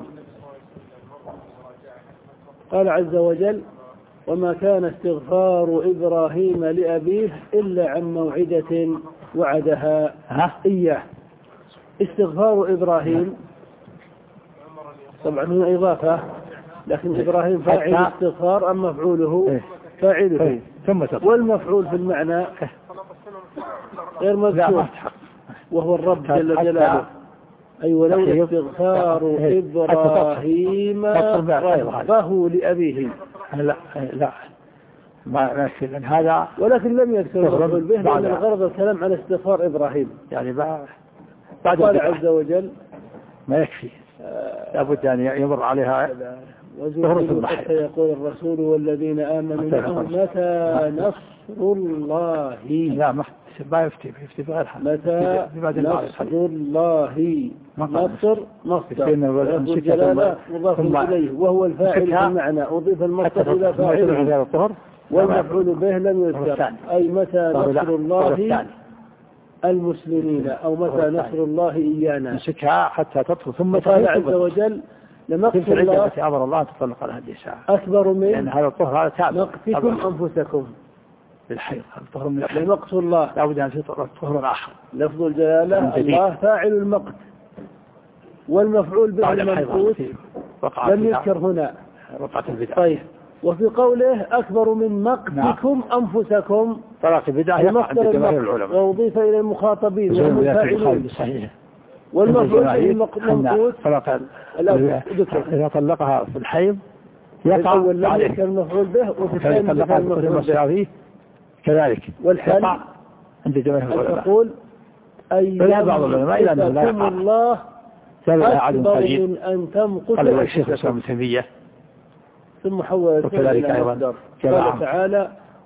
قال عز وجل وما كان استغفار إبراهيم لأبيه إلا عن موعدة وعدها إياه. استغفار إبراهيم طبعا هنا إضافة لكن إبراهيم فاعل استغفار أما مفعوله فاعله والمفعول في المعنى غير مذكور وهو الرب جل جلاله أي ولولا استغفار إبراهيم ربه لأبيه لا لا ما لكن هذا ولكن لم يذكر المفعول به لأن الغرض الكلام على استغفار إبراهيم يعني بعد قال عز وجل ما يكفي لابد أن يمر عليها وزوجه حتى يقول الرسول والذين آمنوا معه متى نصر الله لا ما يفتي يفتي بغيرها متى نصر الله نصر مصدر الجلالة مضاف إليه وهو الفاعل في المعنى أضيف المصدر إلى فاعله والمفعول به لم يذكر أي متى نصر الله المسلمين أو متى نصر الله إيانا نسكها حتى تطفو ثم قال عز وجل لمقت الله أمر الله تطلق على هذه الساعة أكبر من لأن هذا الطهر هذا تابع مقتكم أنفسكم بالحيض الطهر من الحيض لمقت الله لابد أن تطهر طهر آخر لفظ الجلالة الله فاعل المقت والمفعول به المنقوص لم يذكر هنا وقعة البدعة. طيب وفي قوله أكبر من مقتكم أنفسكم طلاق البدعة يقع عند جماهير العلماء وأضيف إلى المخاطبين والمفاعلين والمفعول به المنقوص طلاق إذا طلقها في الحيض يقع عليه المفعول به وفي الثاني المفعول به كذلك والحل عند جماهير العلماء تقول أي بعض العلماء إلى أنه لا يقع الله أكبر من أن تمقت قال الشيخ الإسلام ابن تيمية ثم حول وكذلك أيضا قال تعالى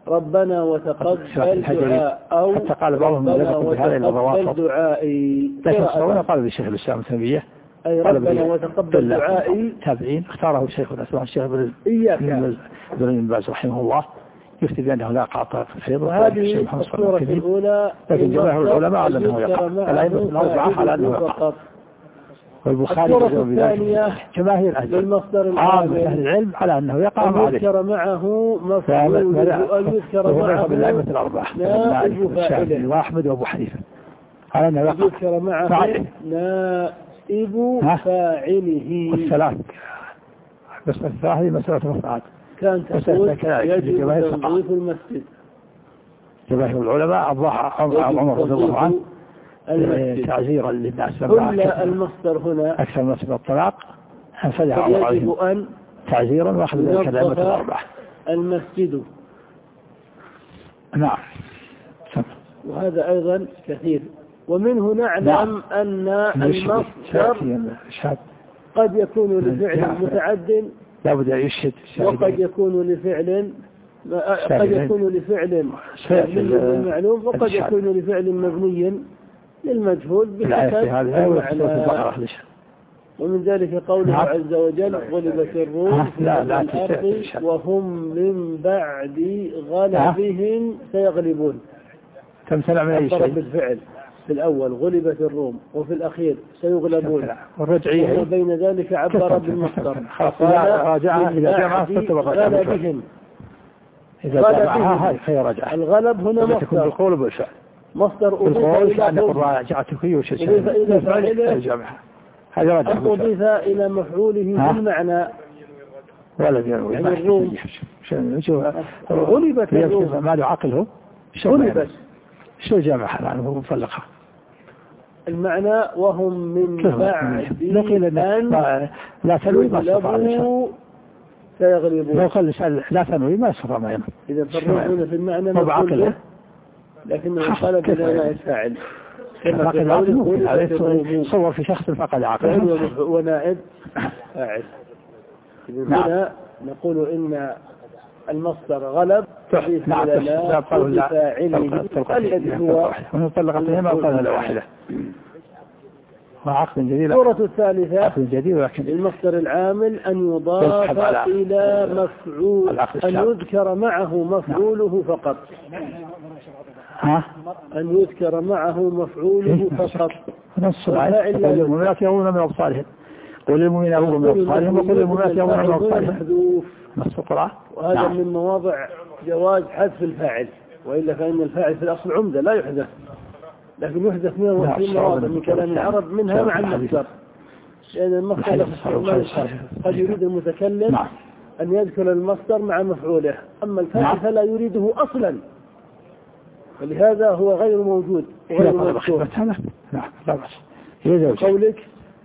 ربنا وتقبل دعاء أو ربنا وتقبل دعائي. لكن الصواب قال بالشيخ الإسلام التنبيه أي ربنا وتقبل دعائي. تابعين اختاره الشيخ الأسلام الشيخ بن باز رحمه الله يفتي بأنه لا قاطع في الحيض. وهذه الصورة الأولى لكن جماهير العلماء على أنه يقع، الأئمة الأربعة على أنه يقع. والبخاري الثانية جماهير أهل العلم على أنه يقع عليه. يذكر معه مفعول وأن يذكر معه بالأئمة الأربعة نائب فاعله وأحمد وأبو حنيفة على أنه يقع يذكر معه نائب فاعله. والثلاث بس الثلاث هذه مسألة مفعول كان تقول يجب تنظيف المسجد. جماهير العلماء أضاع عمر رضي الله عنه تعزيرا للناس كل المصدر هنا أكثر من الطلاق فجع يجب أن تعزيرا وأخذ ذلك الأئمة الأربعة المسجد. نعم. وهذا أيضا كثير. ومنه نعلم نعم. أن المصدر قد يكون لفعل متعد لا بد أن يشهد وقد يكون لفعل قد يكون لفعل معلوم وقد يكون لفعل مبني للمجهول بحسب المعنى. ومن ذلك قوله عز وجل غلبت الروم في الأرض وهم من بعد غلبهم سيغلبون. تمثل من أي شيء بالفعل في الأول غلبت الروم وفي الأخير سيغلبون والرجعية وبين ذلك عبر بالمصدر راجعها إذا جمع غلبهم إذا جمعها هي رجعها. الغلب هنا مصدر بالقول بالفعل مصدر أضيف إلى راجعتك وشيء إلى فاعله هذا رجع أضيف إلى مفعوله بالمعنى ولا يعني الروم غلبت الروم ما له عقله غلبت شو جامعها لأنه مفلقها المعنى وهم من بعد أن لا تنوي ما استطاع سيغلبون. لو قال لا تنوي ما استطاع ما ينوي. إذا فرقنا في المعنى نقول به لكنه قال بلا الفاعل صور في شخص فقد عقله ونائب فاعل. هنا نقول إن المصدر غلب تحديث على لا فاعله الذي هو طلقت ما قال لا واحدة. وعقد جديد. الصورة الثالثة عقد جديد لكن المصدر العامل أن يضاف إلى مفعول أن يذكر معه مفعوله فقط. ها؟ أن يذكر معه مفعوله فقط. نص الآية قل المؤمنات يغضضن من أبصارهن قل المؤمنين يغضضن من أبصارهن وقل المؤمنات يغضضن من أبصارهن. نص القرآن. وهذا نعم. من مواضع جواز حذف الفاعل وإلا فإن الفاعل في الأصل عمدة لا يحذف لكن يحذف منه في مواضع من كلام العرب منها مع المصدر لأن المصدر قد يريد المتكلم نعم. أن يذكر المصدر مع مفعوله أما الفاعل نعم. فلا يريده أصلا فلهذا هو غير موجود وغير مذكور. نعم لا بأس. قولك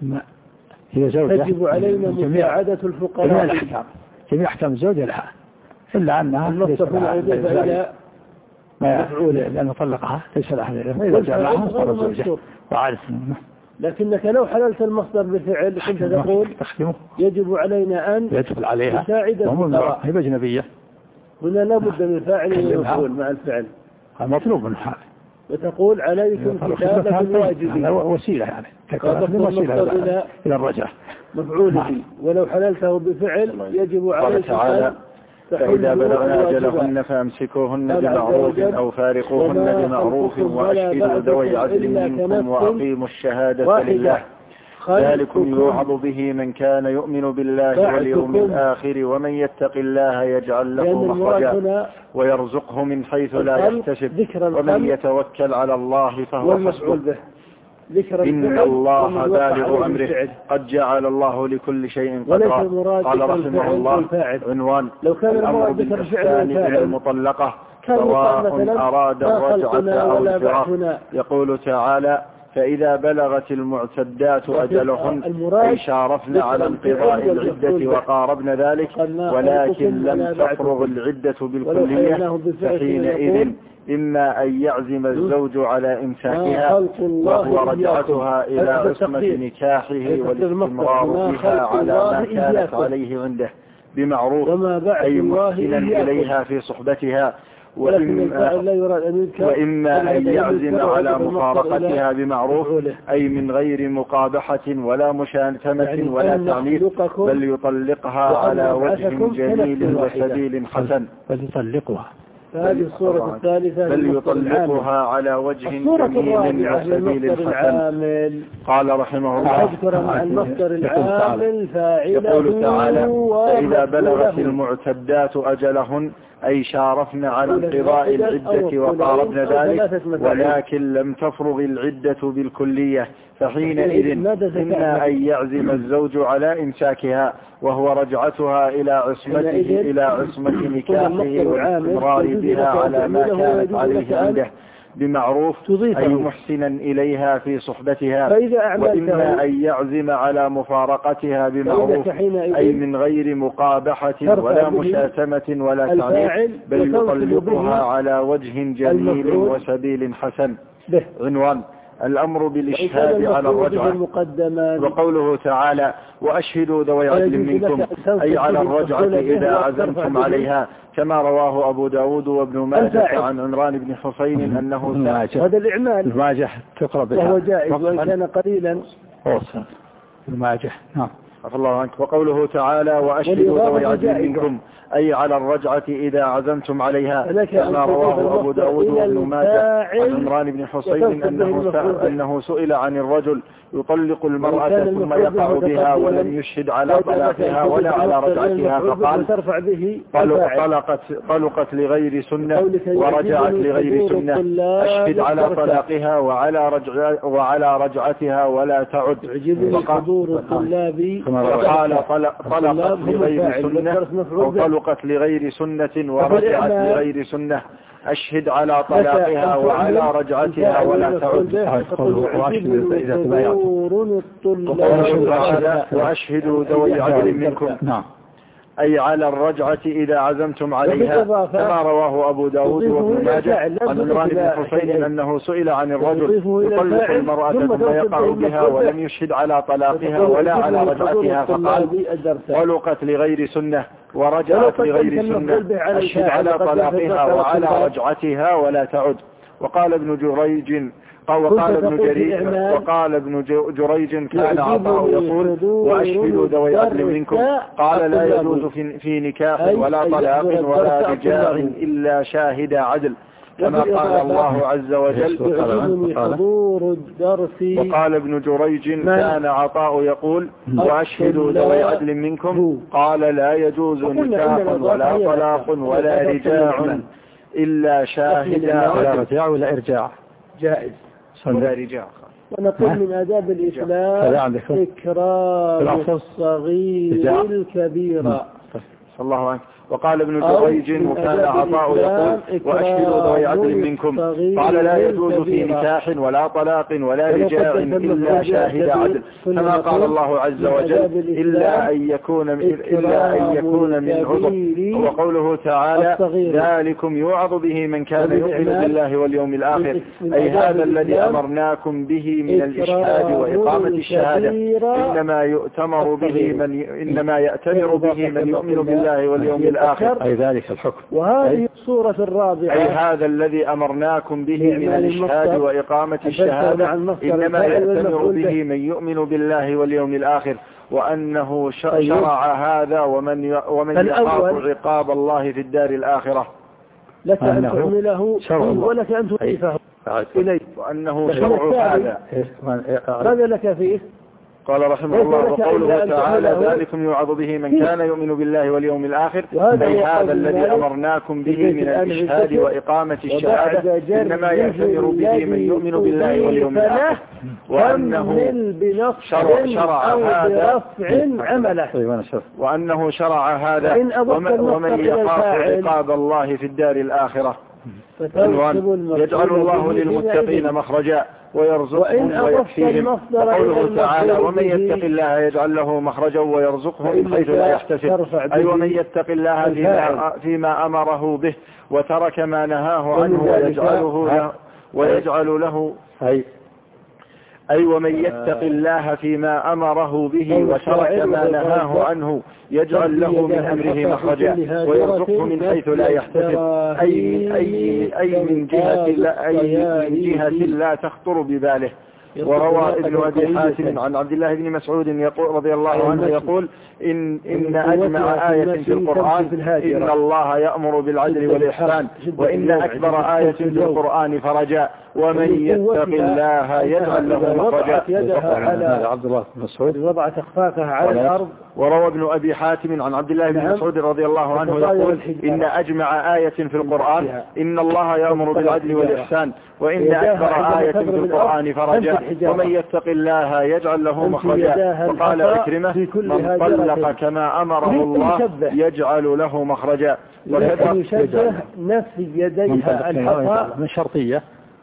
هي زوجة تجب علينا مساعدة الفقراء. جميع الأحكام جميع أحكام الزوجة لها إلا أنها المصدر هنا أضيف إلى مفعوله لأنه طلقها ليس لها إذا جمعها صار زوجة وعارف. لكنك لو حللت المصدر بفعل كنت تقول يجب علينا أن يدخل عليها مساعد الفقراء. هي أجنبية هنا لابد من فاعل ومفعول مع الفعل المطلوب من حال وتقول عليكم كتابة الواجبين وسيلة يعني وسيلة إلى, إلى الرجعة مفعوله ولو حللته بفعل يجب عليكم أن فإذا بلغن أجلهن فأمسكوهن بمعروف أو فارقوهن بمعروف وأشهدوا ذوي عدل منكم وأقيموا الشهادة لله ذلكم يوعظ به من كان يؤمن بالله واليوم الآخر ومن يتق الله يجعل له مخرجا ويرزقه من حيث لا يحتسب ومن يتوكل على الله فهو حسبه إن الله بالغ أمره قد جعل الله لكل شيء قدرا. قال رحمه الله عنوان الأمر بالإحسان إلى المطلقة سواء أراد الرجعة أو الفراق. يقول تعالى فإذا بلغت المعتدات أجلهن أي شارفن على انقضاء العدة وقاربن ذلك ولكن لم تفرغ العدة بالكلية فحينئذ إما أن يعزم الزوج على إمساكها وهو رجعتها إلى عصمة نكاحه والاستمرار بها على ما كانت عليه عنده بمعروف أي محسنا إليها في صحبتها وإما, لا يراد أن يذكر وإما أن يعزم على مفارقتها بمعروف أي من غير مقابحة ولا مشاتمة يعني ولا تعنيف، بل يطلقها على وجه جميل وسبيل حسن. بل يطلقها. هذه الصورة الثالثة بل يطلقها على وجه جميل وسبيل حسن. قال رحمه الله أذكر مع المصدر العامل فاعله. يقول تعالى: فإذا بلغت المعتدات أجلهن أي شارفن على انقضاء العدة وقاربن ذلك ولكن لم تفرغ العدة بالكلية، فحينئذ إما أن يعزم الزوج على إمساكها وهو رجعتها إلى عصمته إلى عصمة نكاحه والاستمرار بها على ما كانت عليه عنده بمعروف أي محسنا إليها في صحبتها، وإما أن يعزم على مفارقتها بمعروف أي من غير مقابحة ولا مشاتمة ولا تعنيف، بل يطلقها على وجه جميل وسبيل حسن. عنوان: الأمر بالإشهاد على الرجعة. وقوله تعالى: وأشهدوا ذوي عدل منكم أي على الرجعة إذا عزمتم عليها، كما رواه أبو داود وابن ماجه عن عمران بن حسين أنه هذا الإعمال الماجه تقرأ بها وهو جائز وإن كان قليلا. الماجه. نعم. عفى الله عنك. وقوله تعالى: وأشهدوا ذوي عدل منكم أي على الرجعة إذا عزمتم عليها، كما رواه أبو داود وابن ماجه عن عمران بن حسين أنه, أنه سئل عن الرجل يطلق المرأة ثم يقع بها ولم يشهد على طلاقها ولا على رجعتها، فقال: طلقت, طلقت لغير سنة ورجعت لغير سنة، أشهد على طلاقها وعلى, رجع وعلى رجعتها ولا تعد. وقال: طلقت لغير سنة أو طلقت لغير سنة ورجعت لغير سنة، أشهد على طلاقها وعلى رجعتها ولا تعد. وأشهدوا ذوي عدل منكم أي على الرجعة إذا عزمتم عليها، كما رواه أبو داود وابن ماجه عن عمران بن حسين أنه سئل عن الرجل يطلق المرأة ثم يقع بها ولم يشهد على طلاقها ولا على رجعتها، فقال: طلقت لغير سنة ورجعت لغير سنة، أشهد على طلاقها وعلى رجعتها ولا تعد. وقال ابن جريج وقال ابن جريج وقال ابن جريج كان عطاء يقول: وأشهدوا ذوي عدل منكم، قال: لا يجوز في نكاح ولا طلاق ولا رجاع إلا شاهد عدل، كما قال الله عز وجل. وقال ابن جريج كان عطاء يقول: وأشهدوا ذوي عدل منكم، قال: لا يجوز نكاح ولا طلاق ولا رجاع إلا شاهد عدل. رجاع ولا إرجاع جائز. رجاع. ونقول من آداب الإسلام إكرام الصغير الكبير. الله عنك. وقال ابن جريج وكان عطاء يقول: وأشهدوا ذوي عدل منكم، قال: لا يجوز في نكاح ولا طلاق ولا رجاع إلا شاهد عدل، كما قال الله عز وجل: إلا أن يكون إلا أن يكون من عذر. وقوله تعالى: ذلكم يوعظ به من كان يؤمن بالله واليوم الآخر، أي هذا الذي أمرناكم به من الإشهاد وإقامة الشهادة إنما يؤتمر به من إنما يأتمر به من يؤمن بالله واليوم الآخر، أي ذلك الحكم. وهذه الصورة الرابعة: أي هذا الذي أمرناكم به من الإشهاد وإقامة الشهادة إنما يأتمر به من يؤمن بالله واليوم الآخر، وأنه شرع هذا ومن ومن يخاف عقاب الله في الدار الآخرة، لك أن تعمله ولك أن تضيفه إليه، وأنه شرع هذا. ماذا لك فيه؟ قال رحمه الله: وقوله تعالى: ذلكم يوعظ به من كان يؤمن بالله واليوم الآخر، أي هذا الذي أمرناكم به من الإشهاد وإقامة الشهادة إنما يأتمر به من يؤمن بالله واليوم الآخر، وأنه شرع, شرع هذا وأنه شرع هذا ومن يخاف عقاب الله في الدار الآخرة. يجعل الله للمتقين مخرجا ويرزقهم ويكفيهم. وقوله تعالى: ومن يتق الله يجعل له مخرجا ويرزقه من حيث لا يحتسب، أي ومن يتق الله فيما, فيما أمره به وترك ما نهاه عنه ويجعله له ويجعل له أي أي ومن يتق الله فيما أمره به وترك ما نهاه عنه يجعل له من أمره مخرجا ويرزقه من حيث لا يحتسب، أي, أي, أي من جهة لا, أي من جهة لا تخطر بباله. وروى ابن أبي حاتم عن عبد الله بن مسعود يقول رضي الله عنه يقول إن, إن أجمع آية في القرآن إن الله يأمر بالعدل والإحسان، وإن أكبر آية في القرآن فرجاء ومن يتق الله يجعل له مخرجا. هذا عبد الله بن مسعود وضعت أخفافها على الأرض. وروى ابن أبي حاتم عن عبد الله بن مسعود رضي الله عنه يقول إن أجمع آية في القرآن إن الله يأمر بالعدل والإحسان، وإن أكبر آية في القرآن فرجاء ومن يتق الله يجعل له مخرجا. وقال عكرمة من طلق كما أمره الله يجعل له مخرجا. وكذا يشبه نفس يديها الحصى من شرطية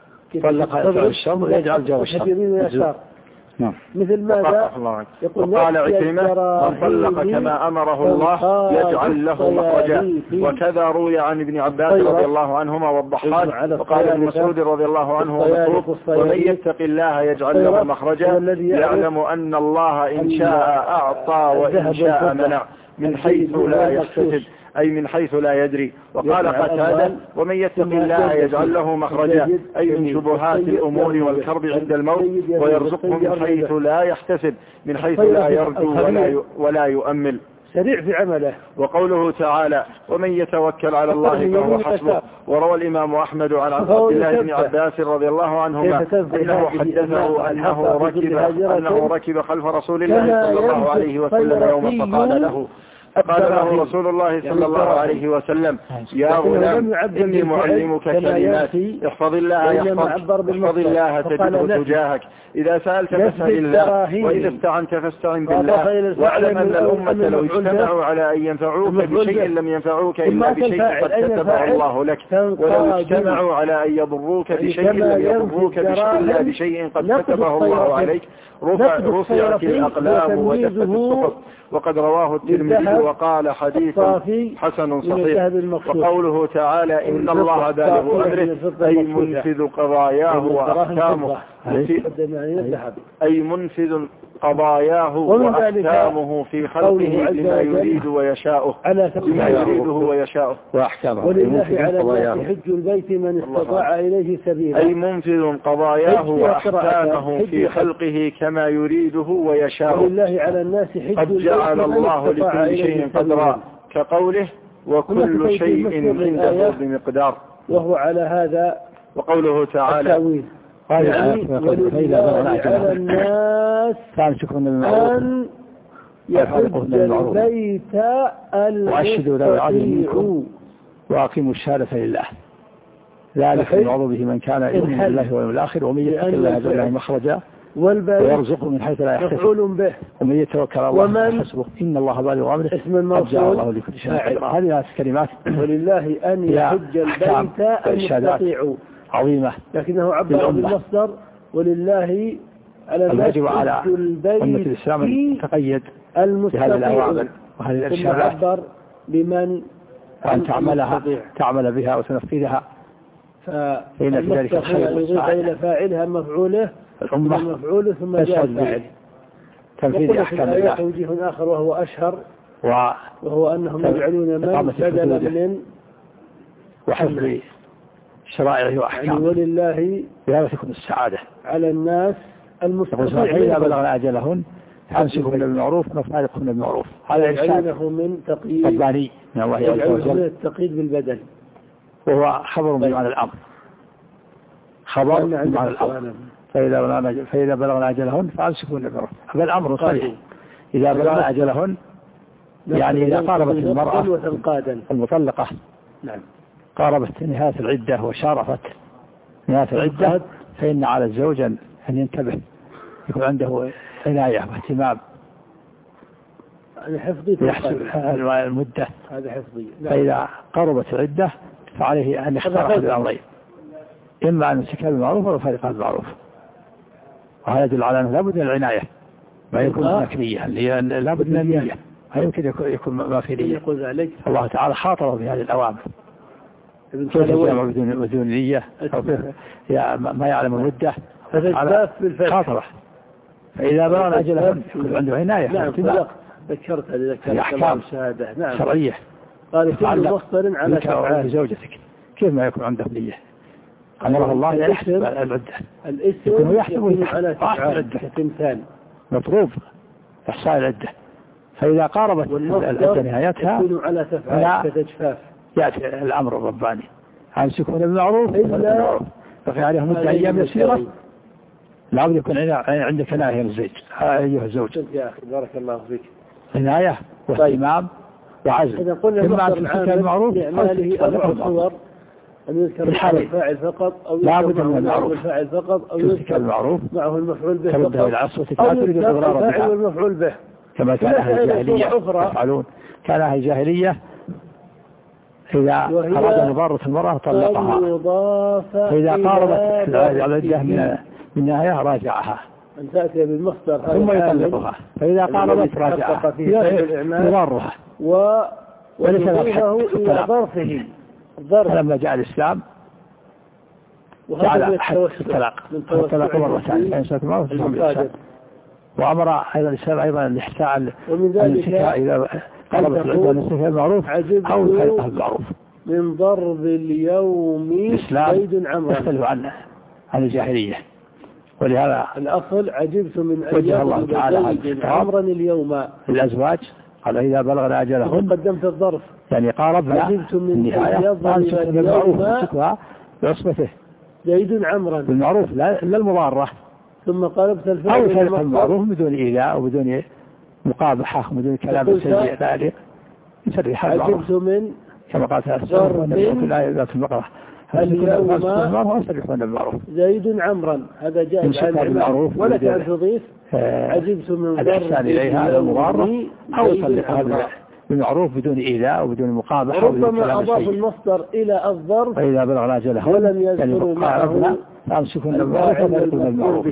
طلق الشر ويجعل جو الشر. نعم. مثل ماذا يقول وقال عكرمة من طلق كما أمره الله يجعل له مخرجا. وكذا روي عن ابن عباس رضي الله عنهما والضحاك. وقال ابن مسعود رضي الله عنه ومن يتق الله يجعل له مخرجا يعلم أن الله إن شاء أعطى وإن شاء منع من حيث لا يحتسب، أي من حيث لا يدري. وقال قتادة ومن يتق الله يجعل له مخرجا أي من شبهات الأمور والكرب عند الموت ويرزقه من حيث لا يحتسب من حيث لا يرجو ولا, ولا يؤمل. سريع في عمله. وقوله تعالى ومن يتوكل على الله فهو حسبه. وروى الإمام أحمد عن عبد الله بن عباس رضي الله عنهما أنه حدثه أنه ركب, أنه ركب خلف رسول الله صلى الله عليه وسلم يوم فقال له قال له رسول الله صلى الله عليه وسلم يا غلام إني معلمك كلمات احفظ الله يحفظك، احفظ الله تجده تجاهك، إذا سألت فاسأل الله وإذا استعنت فاستعن بالله، واعلم أن الأمة لو اجتمعوا على أن ينفعوك بشيء لم ينفعوك إلا بشيء قد كتبه الله لك، ولو اجتمعوا على أن يضروك بشيء لم يضروك إلا بشيء قد كتبه الله عليك رفعت الأقلام وجفت الصحف. وقد رواه الترمذي وقال حديث حسن صحيح. وقوله تعالى إن الله بالغ أمره أي منفذ قضاياه وأحكامه، أي منفذ قضاياه وأحكامه في خلقه لما يريد ويشاءه لما يريده ويشاءه وأحكامه. ولله على الناس حج البيت من استطاع إليه سبيلا، أي منفذ قضاياه وأحكامه في خلقه كما يريده ويشاءه. ولله على الناس حج قد جعل الله لكل شيء قدرا كقوله وكل شيء عنده بمقدار، وهو على هذا. وقوله تعالى يعني ولله على الناس أن يحج البيت المستطيع وأقيموا الشهادة لله ذلك يوعظ به من كان يؤمن بالله واليوم الآخر ومن يتق الله يجعل له مخرجا ويرزقه من حيث لا يحتسب ومن يتوكل على الله حسبه إن الله بالغ أمره قد جعل الله لكل شيء قدرا. هذه كلمات ولله أن يحج البيت المستطيع عظيمة، لكنه عبر بالمصدر ولله على الناس حج البيت أمة الإسلام تقيد بهذه الأوامر وهذه الإرشادات، عبر بمن أن تعملها تعمل بها وتنفذها، فإن في ذلك الخير إلى فاعلها مفعوله الأمة مفعوله ثم جاء الفاعل تنفيذ أحكام الله. توجيه آخر وهو أشهر وهو أنهم يجعلون من بدلا من وحفظ شرائعه وأحكامه، يعني ولله بهذا تكون السعادة على الناس المستطيع. إذا بلغنا أجلهن فأمسكوا بالمعروف ونفارقهم بالمعروف. هذا إرشاد من تقييد رباني من الله عز وجل، التقييد بالبدل، وهو خبر بمعنى الأمر، خبر بمعنى الأمر. فإذا بلغنا فإذا بلغنا أجلهن فأمسكوا بالمعروف، هذا الأمر صحيح. إذا بلغنا أجلهن يعني إذا قاربت المرأة المطلقة نعم قاربت نهاية العدة وشارفت نهاية العدة، فإن على الزوج أن ينتبه، يكون عنده عناية واهتمام يحسب المدة، هذا حفظي. فإذا قربت العدة فعليه أن يختار أحد الأمرين، إما أن يمسكها بالمعروف أو يفارقها بالمعروف. وهذا يدل على أنه لابد من العناية ما يكون هناك نية، لابد من النية، ما يمكن يكون ما في نية. الله تعالى خاطره بهذه الأوامر بدون نية أو ما يعلم المدة فتجفاف بالفتح خاطرة. فإذا بلغ أجلهن عنده عناية. نعم ذكرت هذه أحكام الشهادة. نعم شرعية. قال كل مصدر على تفعال زوجتك كيف ما يكون عنده نية؟ أمره الله يحسب العدة. الاسم يكون يحسب على تفعال كتمثال مطلوب إحصاء العدة. فإذا قاربت العدة نهايتها يكون على تفعال كتجفاف. يأتي الأمر الرباني أمسكون بالمعروف إلا بقي عليهم مدة أيام يسيرة لا بد يكون عندك عناية للزوج أيها الزوج. يا أخي بارك الله فيك. عناية واهتمام وعزم. إذا قلنا المصدر المعروف إعماله أربع صور أن يذكر الفاعل فقط أو يذكر معه الفاعل فقط أو يذكر المعروف معه المفعول به فقط أو يذكر الفاعل والمفعول به كما كان أهل الجاهلية يفعلون. كان أهل الجاهلية إذا أراد مضارة المرأة طلقها فإذا قاربت العدة من نهاية راجعها أن تأتي بالمصدر ثم يطلقها. فإذا قاربت راجعها يضارها ويضيفه إلى ظرفه. فلما جاء الإسلام جعل الطلاق الطلاق مرتين وأمر أيضا الإسلام أيضا الإحساء ومن ذلك إذا قربت العدة نصفها المعروف أو الخلقها المعروف. من ضرب اليوم زيد عمرا يختلف عنه عن الجاهلية. ولهذا الأصل عجبت من أن يضرب زيد عمرا اليوم الأزواج قال إذا بلغنا أجلهن قدمت الظرف يعني قاربنا عجبت من أن يضرب اليوم بعصبته زيد عمرا بالمعروف لا المضارة. ثم قلبت الفعل أو الخلق المعروف بدون إيذاء وبدون مقابحة وبدون كلام سيء ذلك يسرح المعروف. عجبت من كما قال تعالى في الآية في البقرة اليوم زيد عمرا. هذا جائز عن المعروف ولك أن تضيف عجبت من الإحسان إليها على المضارة أو يطلقها بالمعروف بدون إيذاء وبدون مقابحة. ربما أضاف المصدر إلى الظرف فإذا بلغنا أجلهن ولم يذكروا معه أمسكون بالمعروف.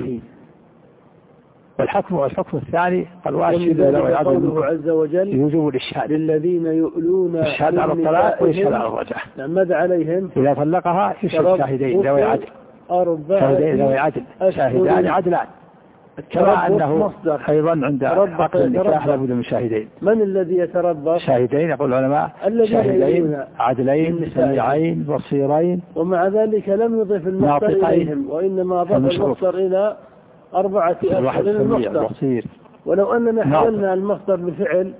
والحكم والحكم الثاني قال واشهد له قوله عز وجل يوجب الإشهاد للذين يؤلون الشهاد على الطلاق ويشهد على الرجعة. ماذا عليهم؟ إذا طلقها يشهد شاهدين ذوي عدل شاهدين ذوي عدل شاهدان عدلان. كما أنه أيضا عند عقد النكاح لابد من شاهدين. من الذي يتربص؟ شاهدين يقول العلماء شاهدين عدلين سميعين بصيرين. ومع ذلك لم يضف المصدر إليهم وإنما ضاف المصدر إلى أربعة أشهر المصدر. ولو أننا حولنا المصدر بفعل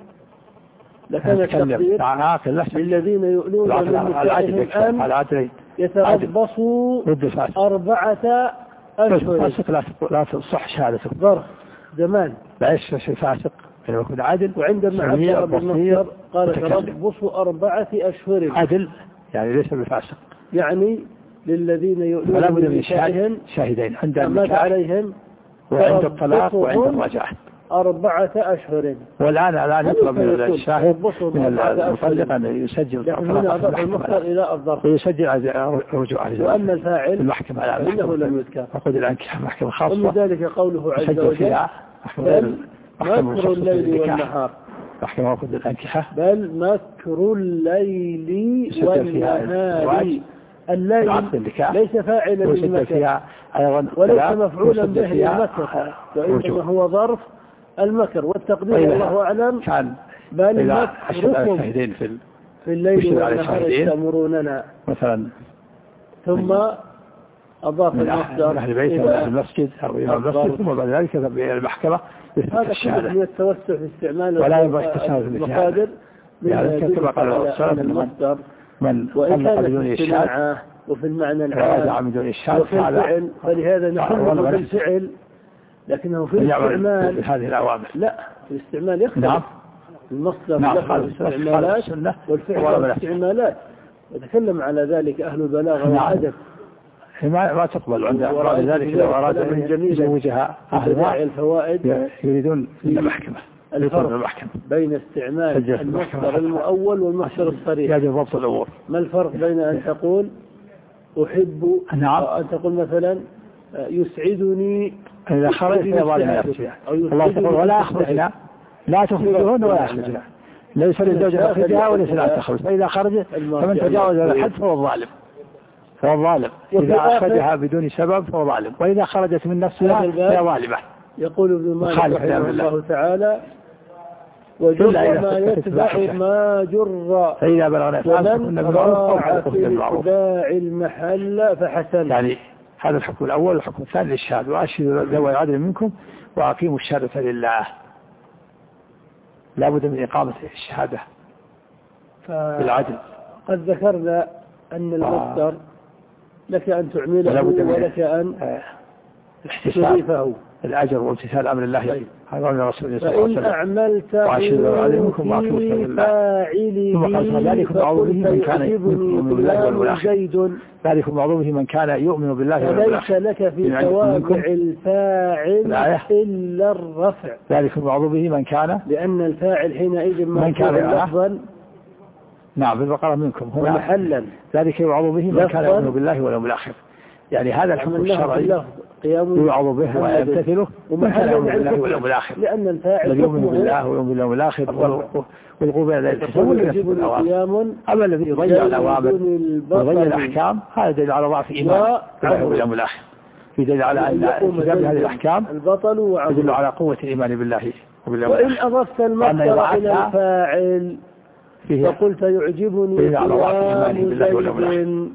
لكان التقدير للذين يؤلون من نسائهم أن يتربصوا أربعة أشهر. لا تصح شهادته ظرف زمان لا يشفى فاسق يعني يكون عدل. وعندما عبر بالمصدر قال تربصوا أربعة أشهر عدل يعني ليس بفاسق يعني للذين يؤلون من نسائهم شاهدين عند النكاح عليهم وعند الطلاق وعند الرجعة أربعة أشهر. والآن الآن يطلب من الشاهد من المطلق أن يسجل المصدر إلى الظرف ويسجل رجوعه. وأما الفاعل المحكمة إنه لم يذكر. فقد الأنكحة محكمة خاصة. ومن ذلك قوله عز وجل بل مكر الليل والنهار. محكمة وقد الأنكحة بل مكر الليل والنهار. الليل ليس فاعلا للمكر وليس مفعولا به للمكر وإنما هو ظرف المكر والتقدير الله أعلم. بل مكركم في الليل والنهار يستمروننا مثلا. ثم أضاف المصدر إلى المسجد أو إلى المسجد ثم بعد ذلك المحكمة. هذا كله من التوسع في استعمال ولا يبقى التساهل في المصادر يعني كما قال المصدر من وإن كان في الصناعة وفي المعنى العام وفي الفعل. فلهذا نقول بالفعل لكنه في الاستعمال هذه الأوامر لا في الاستعمال يختلف. نعم. المصدر له الاستعمالات والفعل له الاستعمالات. يتكلم على ذلك أهل البلاغة والأدب. ما ما تقبل عند ذلك لو أراد أن يزوجها أهل الفوائد يريدون المحكمة. الفرق بين استعمال المصدر المؤول والمصدر الصريح يجب ضبط الأمور. ما الفرق بين أن تقول أحب نعم. أن تقول مثلا يسعدني إذا خرجت يا ظالم نفسها الله تقول ولا أخرجنا لا تخرجون ولا أخرجنا ليس للزوجة أخرجها وليس لا تخرج. فإذا خرجت فمن تجاوز الحد فهو الظالم. فهو ظالم. إذا أخرجها بدون سبب فهو ظالم، وإذا خرجت من نفسها فهي ظالمة. يقول ابن مالك رحمه الله تعالى: وجر ما يتبع ما جر، فإذا بلغنا ومن راع في اتباع المحل فحسن. يعني هذا الحكم الأول. الحكم الثاني للشهاد: وأشهدوا ذوي عدل منكم وأقيموا الشهادة لله. لا بد من إقامة الشهادة بالعدل. قد ذكرنا أن المصدر لك أن تعمله ولك أن تضيفه الأجر وامتثال أمر الله. هذا من رسول الله صلى الله عليه وسلم: فإن أعملته في فاعله ذلك معظومه من كان يؤمن بالله والملائكة. ذلك معظومه من كان يؤمن بالله والملائكة. فليس لك في توابع الفاعل إلا الرفع. ذلك معظومه من كان، لأن الفاعل حينئذ من كان لفظا. نعم بالبقرة منكم هنا محلا. ذلك يوعظ به من كان يؤمن بالله واليوم الآخر. يعني هذا الحكم الشرعي يوعظ به ويمتثله من كان يؤمن بالله واليوم الآخر، لأن الفاعل يؤمن بالله ويؤمن باليوم الآخر والوقوف على الحساب والأوامر. أما الذي يضيع الأوامر ويضيع الأحكام هذا دليل على ضعف إيمان بالله واليوم الآخر. في دليل على أن التزام هذه الأحكام يدل على قوة الإيمان بالله واليوم الآخر. وإن أضفت المصدر إلى الفاعل فقلت يعجبني قيام زيد،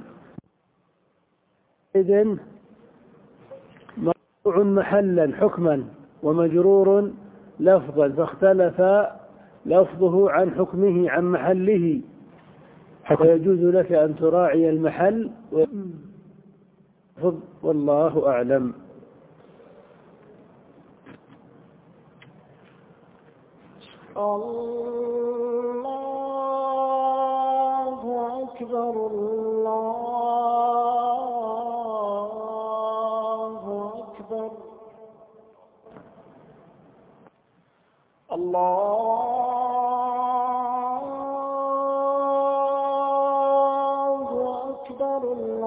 إذن مرفوع محلا حكما ومجرور لفظا، فاختلف لفظه عن حكمه عن محله، فيجوز لك أن تراعي المحل والله أعلم. الله أكبر الله أكبر الله أكبر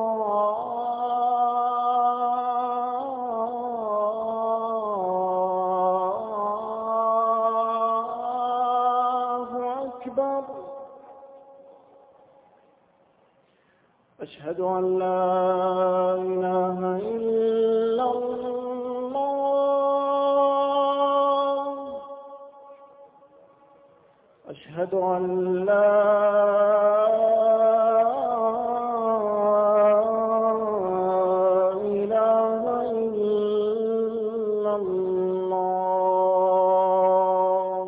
الله أكبر. أشهد أن لا إله إلا الله. أشهد أن لا إله إلا الله.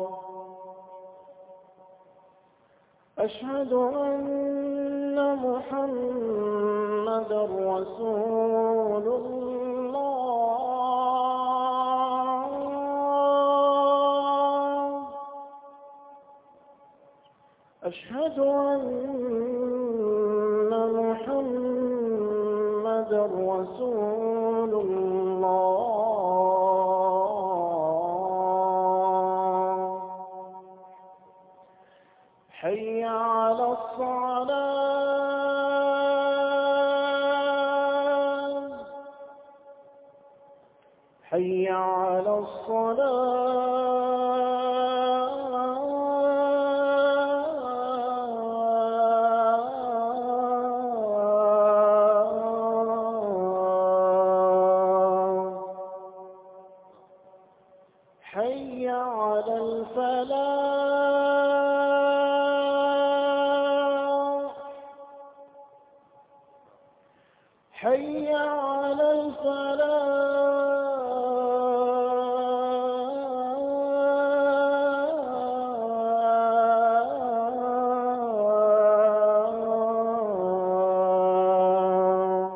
أشهد أن محمد رسول الله. أشهد أن محمد رسول الله. حي على الصلاة. حي على الصلاة. حي على الفلاح. حي على الفلاح.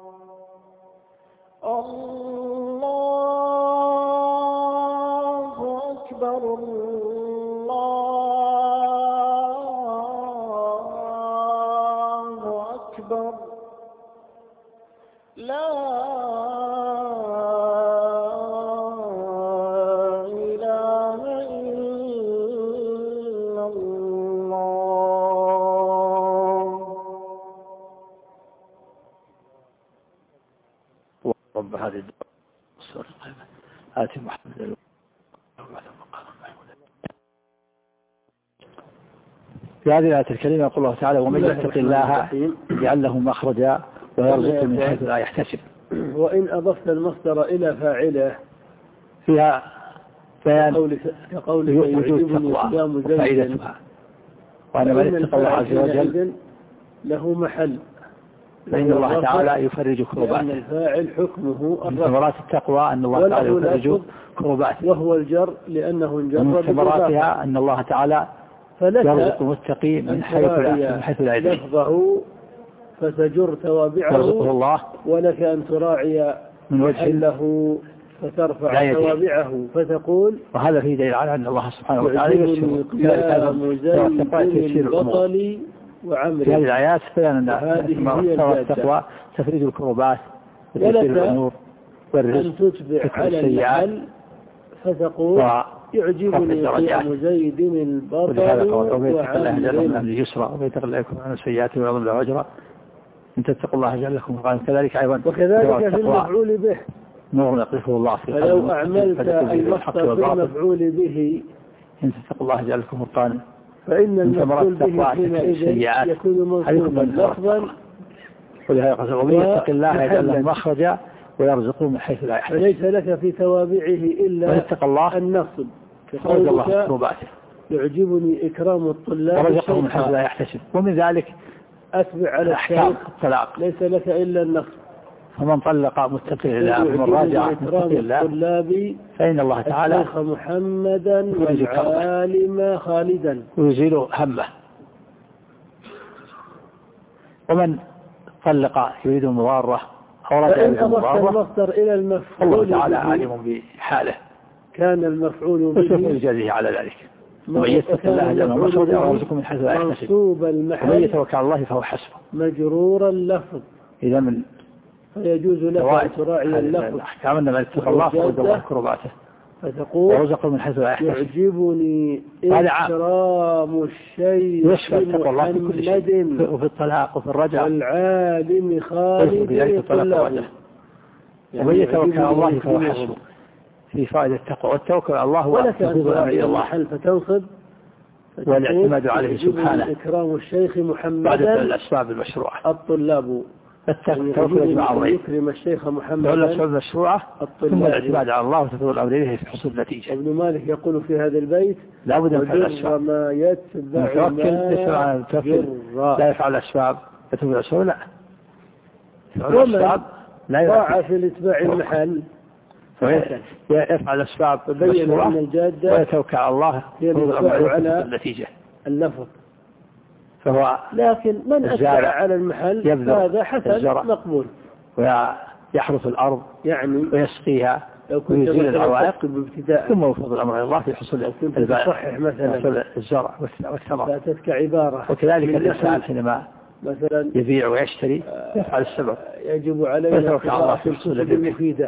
الله أكبر الله أكبر. لا إله إلا الله. رب هذه السورة القيمة آتي محمد في هذه الآية الكريمة يقول الله تعالى: ومن يتق الله يجعل له مخرجا ويرزق من حيث لا يحتسب. وإن أضفت المصدر إلى فاعله فيها بيان كقولك يعجبني قيام زيد، وأن من اتقى الله عز وجل له محل، فإن الله تعالى يفرج كرباته. لأن الفاعل حكمه من ثمرات التقوى أن الله تعالى يفرج كرباته، وهو الجر لأنه انجر. من ثمراتها أن الله تعالى يرزق المتقي من حيث من حيث لا يدري، لفظه فتجر توابعه يرزقه الله، ولك أن تراعي من وجه له فترفع توابعه فتقول. وهذا فيه دليل على أن الله سبحانه وتعالى يعجبني قيام زيد البطل وعمري. في هذه الآيات بيان أن التقوى تفريد الكربات وتيسير الأمور والرزق أن تتبع على المحل فتقول يعجبني قيام زيد البطل وعمري يسرى ويتقل لكم عن السيئات ويعظم له أجرا إن تتقوا الله جل لكم. كذلك أيضا وكذلك في المفعول به نور يقذفه الله في قلبه، فلو أعملت المصدر في المفعول به إن تتقوا الله جل لكم فرقانا، فإن المفعول به حينئذ يكون منصوبا لفظا، ولهذا قال ومن يتق الله يجعل له مخرجا ويرزقه من حيث لا يحتسب. فليس لك في توابعه إلا النصب كقولك يعجبني إكرام الطلاب ورزقه من حيث لا يحتسب. ومن ذلك أتبع على الشيخ الطلاق، ليس لك إلا النصب. فمن طلق متقي الله ومن راجع متقي الله فإن الله تعالى الشيخ محمدا والعالم خالدا ويزيل همه. ومن طلق يريد المضارة أو رجع يريد المضارة المصدر إلى المفعول الله تعالى عالم بحاله، كان المفعول به يجازيه على ذلك. ومن يتق الله جل وعلا يرزقه من حيث لا يحتسب، ومن يتوكل على الله فهو حسبه. مجرور اللفظ إذا من فيجوز لك أن تراعي اللفظ أحكام أن من اتقى الله فرد الله كرباته فتقول ورزقه من حيث لا يحتسب. يعجبني إكرام الشيخ محمد وفي الطلاق وفي الرجع والعالم خالد طلقه. ومن يتوكل على الله فهو حسبه في فائدة التقوى، والتوكل على الله هو تفويض الأمر إلى الله فتنصب والاعتماد عليه سبحانه. إكرام الشيخ محمد بعد الأسباب المشروعة الطلاب التوكل يجمع أمرين، يكرم الشيخ محمد الأسباب المشروعة ثم الاعتماد على الله وتفويض الأمر إليه في حصول النتيجة. ابن مالك يقول في هذا البيت لا بد من فعل الأسباب، ما يتبع ما لا يفعل الأسباب يتبع الأسباب لا ومن لا ضاع في الاتباع المحل يفعل الأسباب المشروعة ويتوكل على الله على النتيجة اللفظ. فهو لكن من أتبع على المحل هذا حسن مقبول، ويحرث الأرض يعني ويسقيها ويزيل العوائق ثم يفوض الأمر إلى الله في حصول تصحح مثلا الزرع والثمر. فاتتك عبارة وكذلك الإنسان حينما مثلا يبيع ويشتري يفعل السبب يجب علينا قراءة الكتب المفيدة.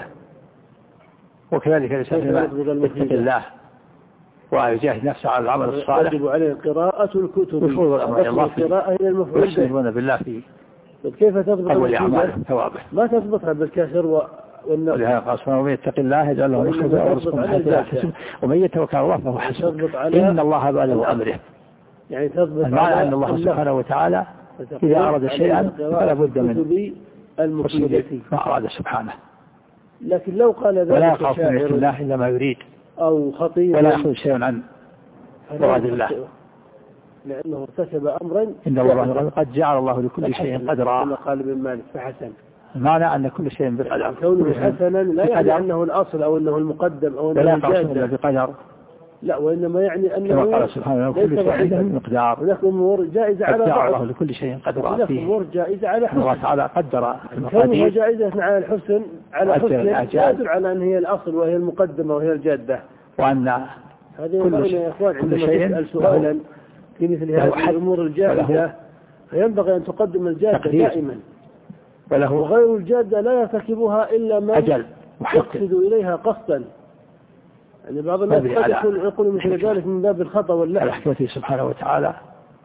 وكذلك الإنسان يتقي الله ويجاهد نفسه على العمل الصالح يجب عليه قراءة الكتب ويفوض الأمر إلى الله القراءة هي المفعول به بالله في كيف تضبط أول أعمال ثوابه ما تضبطها بالكسر والنقص. ولهذا قال سبحانه ومن يتق الله يجعل له مخرجا ويرزقه من حيث لا يحتسب ومن يتوكل على الله فهو حسبه إن الله بالغ أمره. يعني تضبط المعنى أن الله سبحانه وتعالى إذا أراد شيئا فلا بد من المفيدة ما أراد سبحانه. لكن لو قال ذلك ولا يخاف من الله إلا ما يريد أو خطير ولا يأخذ شيئا عن مراد الله لأنه ارتكب أمرا إن الله قد جعل الله لكل شيء قدرا كما قال ابن مالك فحسن. المعنى أن كل شيء بقدر، كونه حسنا لا يعني أنه الأصل أو أنه المقدم أو أنه الجادة بقدر، لا وإنما يعني أنه كما قال سبحانه كل شيء عنده مقدار. هناك أمور جائزة على بعض، الله لكل شيء قدر. هناك أمور جائزة على حسن، الله تعالى قدر كونها جائزة على الحسن على حسن لا يدل على أن هي الأصل وهي المقدمة وهي الجادة. وأن هذه كل شيء يا إخوان عندما تسأل سؤالا في مثل هذه الأمور الجائزة فينبغي أن تقدم الجادة دائما، وله وغير الجادة لا يرتكبها إلا من أجل يقصد إليها قصدا. يعني بعض الناس قد يقول, يقول مثل ذلك من باب الخطأ واللعب. رحمته سبحانه وتعالى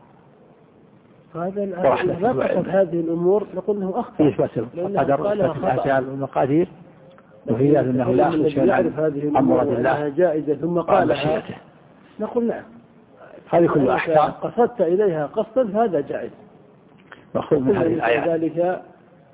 فهذا لا قصد هذه الأمور نقول له أخطأ في إثبات القدر الأشياء والمقادير وفي ذلك أنه لا يخرج شيئا عن مراد الله جائزة ثم قالها نقول نعم هذه كلها أحكام قصدت إليها قصدا فهذا جائز. مأخوذ من هذه الآيات. ذلك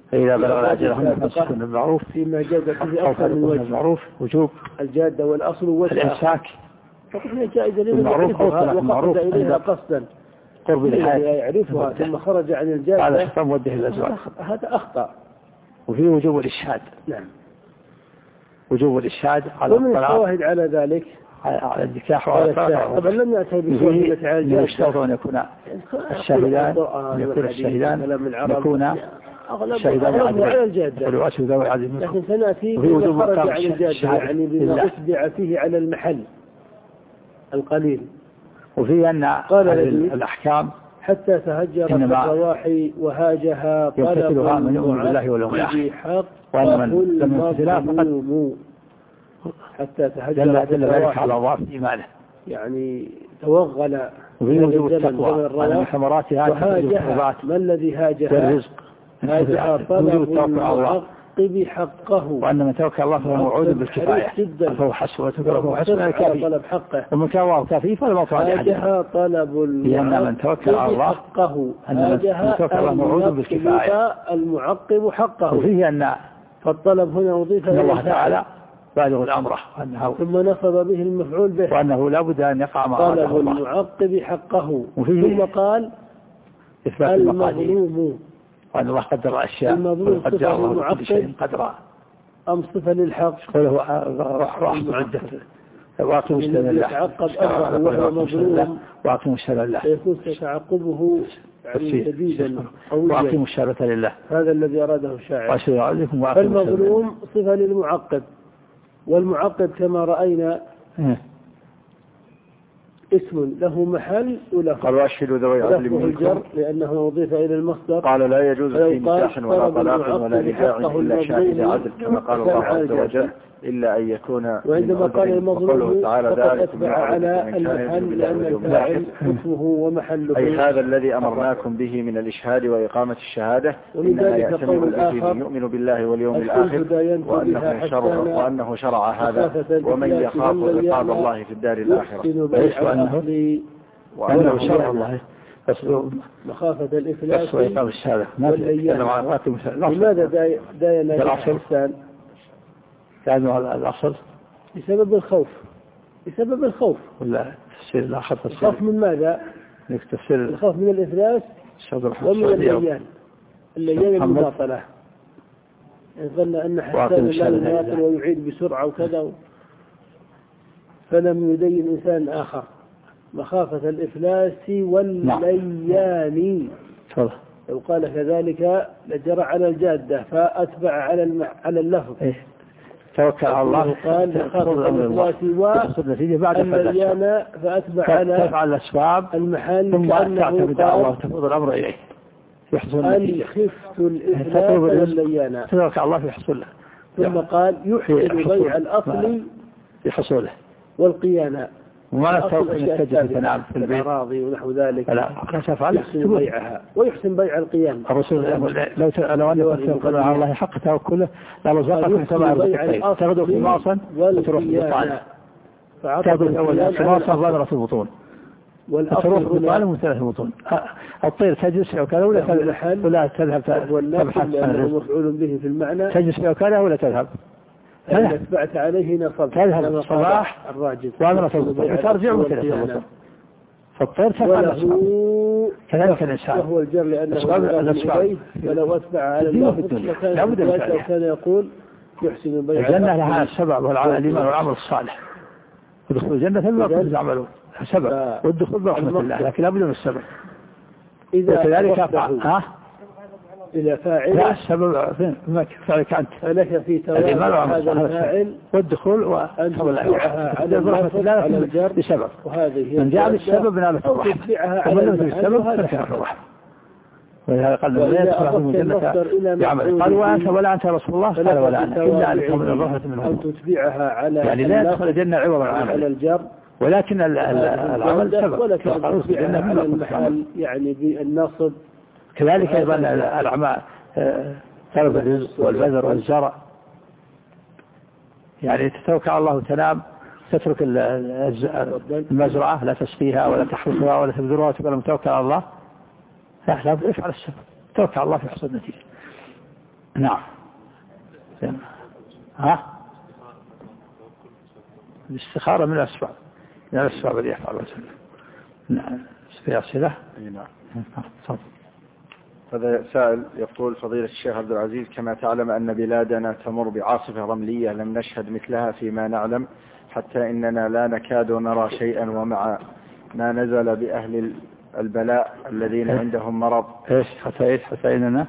فإذا بلغ أجلهن فامسكوهن بالمعروف فيما جاز فيه أكثر من وجه. المعروف وجوب الجادة والأصل والشاء الإمساك فقد جائزة بالمعروف وقصد إليها قصدا قرب الحال يعرفها ثم خرج عن الجادة هذا خطأ موجه الأزواج هذا أخطأ. وفيه وجوب الإشهاد. نعم وجوب الإشهاد على ومن الشواهد على ذلك على النكاح وعلى الطلاق. طبعا لم يأتي بشواهد على الجادة يشترط أن يكون الشاهدان يكون الشاهدان يكون شهدان على الجادة لكن سنأتي بما خرج عن الجادة يعني بما أتبع فيه على المحل القليل. وفي أن قال الأحكام حتى تهجر الرواحي وهاجها طلب من يؤمن بالله واليوم الآخر حق وأن من لم يمتثلها فقد حتى تهجر دل ذلك على ضعف إيمانه يعني توغل وفي وجوب التقوى وأن من ثمراتها وهاجها ما الذي هاجها الرزق هاجها طلب المعقب حقه وأن من توكل الله فهو موعود بالكفاية فهو حسب وتكره حسب طلب حقه ومن كان الله كافي فلا موقع لأحد هاجها طلب لأن من توكل على الله حقه هاجها موعود بالكفاية المعقب حقه. وفيه أن فالطلب هنا أضيف إلى الله تعالى بالغ الأمر ثم نصب به المفعول به وأنه لا بد أن يقع مع طلب المعقب حقه ثم قال المظلوم وأن الله قدر أشياء المظلوم صفة للمعقب قدرها أم صفة للحق قوله رحمة عدة وأقيموا الشهادة لله يتعقب أمره وهو مظلوم وأقيموا الشهادة لله يكون تعقبه يعني شديدا وأقيموا الشهادة لله هذا الذي أراده الشاعر. فالمظلوم صفة للمعقب والمعقب كما رأينا اسم له محل وله قال واشهدوا ذوي عدل منكم لأنه أضيف إلى المصدر. قال لا يجوز في نكاح ولا طلاق ولا نكاح إلا شاهد عدل كما قال الله عز وجل إلا أن يكون. وعندما قال المظلوم فقد أتبع على المحل لأن الفاعل اسمه ومحله أي هذا الذي أمرناكم به من الإشهاد وإقامة الشهادة إنما يأتمر الذين يؤمن بالله واليوم الآخر وأنه شرع, وأنه شرع هذا ومن يخاف عقاب الله في الدار الآخرة وأنه شرع الله مخافة الإفلاس وإقامة الشهادة. لماذا داين الإحسان؟ كانوا على الأصل بسبب الخوف بسبب الخوف ولا تفسير الآخر الخوف من ماذا؟ تفسير الخوف من الإفلاس ومن الليان الليان المباطلة إن ظن أن حسان الله المباطل ويعيد بسرعة وكذا فلم يدين إنسان آخر مخافة الإفلاس والليان. لو قال كذلك لجرى على الجادة فأتبع على على اللفظ توكل على الله قال خاطر الإفلاس والليان فأتبع على تفعل الأسباب المحل ثم تعتمد على الله وتفوض الأمر إليه يحصل أن خفت الإفلاس والليان توكل على الله في حصوله ثم قال يحسن بيع الأصل في حصوله والقيانة وما توقف نتجه تنام في البيت الأراضي ونحو ذلك لا لا تفعل يحسن بيعها ويحسن بيع القيام. الرسول لو لو أن يقول على الله حق توكله لا رزقك سبع رزقين تغدو في معصا وتروح في بطانة تغدو في أول في معصا ظاهرة في البطون تروح في بطانة من ثلاث بطون الطير تجلس في عكاله ولا تذهب ولا تذهب تبحث لأنه مفعول به في المعنى تجلس في عكاله ولا تذهب إذا اتبعت عليه نصب تذهب الصباح الراجل وأمر ترجع مثل فالطير تفعل كذلك الإنسان وهو الجر لأنه إليه فلو أتبع على الله كان يقول يحسن بيع الجنة لها السبب والإيمان والعمل الصالح ودخول الجنة ثم يكون يعملون سبب والدخول برحمة الله لكن لا بد من السبب إذا كذلك ها إلى فاعل لا السبب فين ما فعلك أنت فلك في توابع هذا الفاعل والدخول وحول الأيوة على الرحمة على الجر بسبب وهذه من جعل السبب نالة الرحمة ومن لم يكن السبب فلك الرحمة ولهذا قال لا يدخل في الجنة بعمل قال وأنت ولا أنت يا رسول الله قال ولا أنا إلا أن يكون الرحمة منه أن تتبعها على يعني لا يدخل الجنة عوضا عن على الجر ولكن العمل سبب ولكن تتبعها على المحل يعني بالنصب كذلك أيضا الأعمال طلب الرزق والبذر والزرع يعني تتوكل على الله وتنام تترك المزرعة لا تسقيها ولا تحرثها ولا تبذرها وتقول متوكل على الله لا لا افعل السبب توكل على الله في حصول النتيجة نعم. ها الاستخارة من الأسباب من الأسباب اللي يفعل الرجل. نعم. في أسئلة. نعم. هذا سائل يقول فضيلة الشيخ عبد العزيز كما تعلم أن بلادنا تمر بعاصفة رملية لم نشهد مثلها فيما نعلم حتى إننا لا نكاد نرى شيئا ومع ما نزل بأهل البلاء الذين عندهم مرض إيش حتى إيش حتى إننا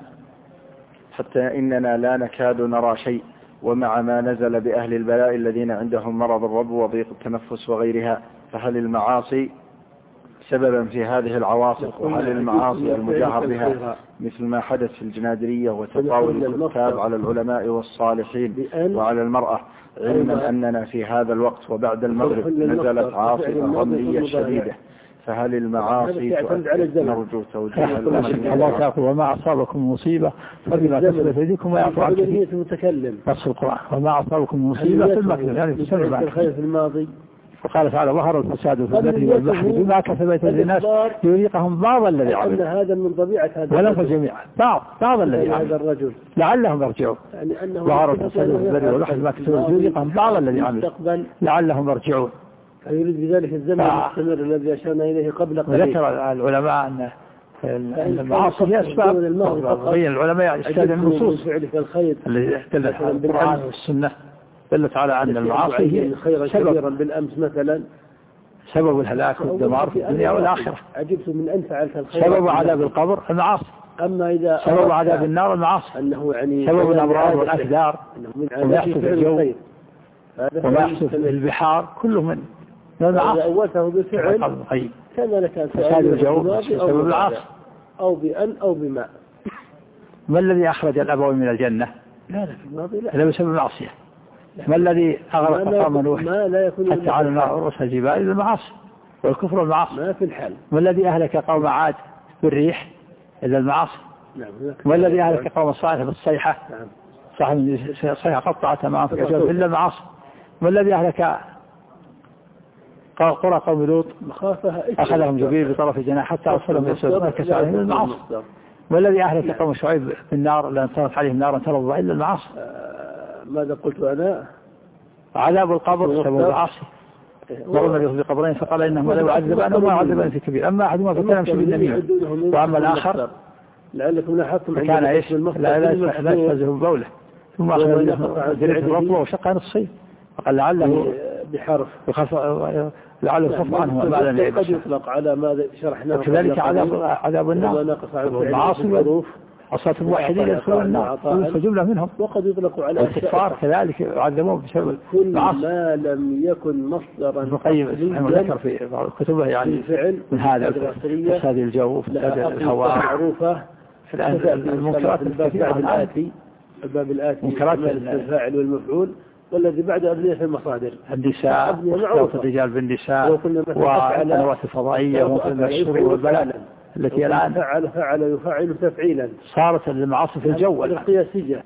حتى إننا لا نكاد نرى شيء ومع ما نزل بأهل البلاء الذين عندهم مرض الربو وضيق التنفس وغيرها فهل المعاصي سببا في هذه العواصف وهل المعاصي المجاهر بها مثل ما حدث في الجنادرية وتطاول الكتاب على العلماء والصالحين وعلى المرأة علما أننا في هذا الوقت وبعد المغرب نزلت عاصفة رملية شديدة فهل المعاصي نرجو توجيه الله تعالى وما أصابكم مصيبة فبما كسبت أيديكم ويعفو عن كثير المتكلم نص القرآن وما أصابكم مصيبة في المكتب يعني في السنة الخير في الماضي وقال تعالى ظهر الفساد في البر والبحر بما كسبت الناس يذيقهم بعض الذي عملوا هذا من طبيعة هذا ولا جميعا بعض بعض الذي هذا الرجل لعلهم يرجعون ظهر الفساد في البر والبحر بما كسبت يذيقهم بعض الذي عملوا لعلهم يرجعون فيريد بذلك الزمن المستمر الذي أشرنا إليه قبل قليل. وذكر العلماء أن المعاصي هي أسباب بين العلماء استدل النصوص التي دلت على القرآن والسنة دلت على أن المعاصي هي سبب بالأمس مثلا سبب الهلاك والدمار في الدنيا والآخرة. عجبت من أن فعلت الخير سبب عذاب القبر المعاصي. أما إذا سبب عذاب النار المعاصي. أنه يعني سبب الأمراض والأكدار وما يحصل في الجو وما يحصل في البحار كله من إذا أولته بالفعل كان لك أن فساد الجو سبب العاصي أو بأن أو بماء. ما الذي أخرج الأبوين من الجنة؟ لا لا في الماضي لا. لا بسبب المعصية. ما الذي أغرق قوم نوح حتى على رؤوس الجبال المعاصي والكفر والمعاصي؟ ما في الحال. ما الذي أهلك قوم عاد بالريح إلا المعاصي؟ نعم. ما الذي أهلك قوم صالح بالصيحة؟ نعم. صاحب الصيحة قطعت معهم في الجبال إلا المعاصي. ما الذي أهلك قرى قوم لوط أخذهم جبريل بطرف جناح حتى أوصلهم يسوع كسرهم إلا المعاصي. ما الذي أهلك قوم شعيب بالنار لأن طلت عليهم نارا تلظى إلا المعاصي. ماذا قلت أنا؟ عذاب القبر سبب العاصي. ضربنا في قبرين فقال إنهم لا يعذبان وما يعذبان في كبير أما أحدهما فكان يمشي بالنميمة وأما الآخر لعلكم لاحظتم كان إيش لا لا يستهزئ ببوله ثم أخذ درعة الرطوة وشقها نصين فقال لعله بحرف لعله يخف عنه ما لم يعد قد يطلق على ما شرحناه وكذلك عذاب عذاب النار والمعاصي عصاة الموحدين يدخلون النار فجملة منهم وقد يطلق على الكفار كذلك يعذبون بسبب كل ما لم يكن مصدرا مقيم ذكر في كتبه يعني من هذا فساد الجو فساد الهواء معروفة المنكرات الباب الآتي الباب الآتي منكرات الفاعل والمفعول والذي بعد أبنية المصادر النساء واختلاط الرجال بالنساء والقنوات الفضائية والشر والبلاء التي الآن فعل فعل يفعل تفعيلا صارت المعاصي في الجو القياسية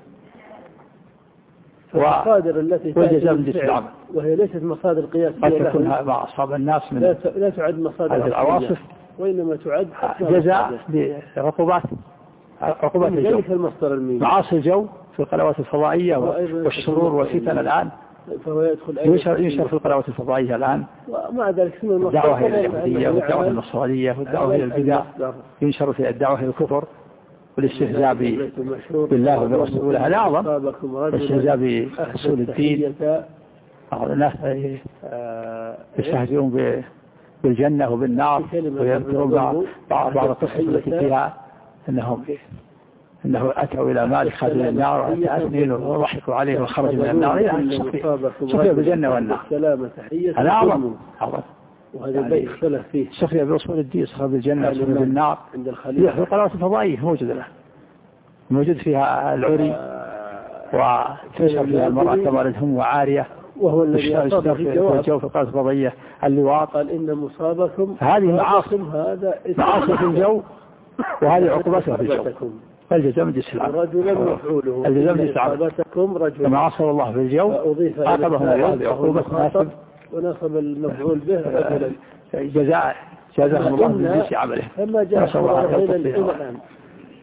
المصادر التي والجزاء من العمل وهي ليست مصادر قياسية قد تكون مع أصحاب الناس من لا تعد مصادر هذه العواصف وإنما تعد جزاء بعقوبات عقوبات الجو المصدر الميمي معاصي الجو في القنوات الفضائية والشرور والفتن الآن فهو يدخل ينشر, ينشر في القنوات الفضائية الآن ومع ذلك اسمه الدعوة إلى اليهودية والدعوة إلى النصرانية والدعوة إلى البدع ينشر في الدعوة إلى الكفر والاستهزاء بالله وبرسوله هذا أعظم الاستهزاء برسول الدين الناس يستهزئون بالجنة وبالنار ويذكرون بعض القصص التي فيها أنهم أنه أتوا إلى مالك خازن النار وأتأثنين وضحكوا عليه وخرج من النار يعني سخي بالجنة والنار هذا أعظم وهذا البيت اختلف فيه سخي برسول الدين سخي بالجنة وسخي بالنار عند الخليفة في القنوات الفضائية موجود له موجود فيها العري وتنشر فيها المرأة كمالتهم وعارية وهو الذي يشتغل في الجو في القنوات الفضائية اللواط قال إن مصابكم هذه معاصي معاصي في الجو وهذه عقوبتها في الجو الجزاء من جنس العمل رجلا مفعوله الجزاء من جنس العمل كما عصر الله في الجو عاقبهم الله بعقوبة ناسب ونصب المفعول به جزاء جزاهم الله من جنس عمله فما جاء الآن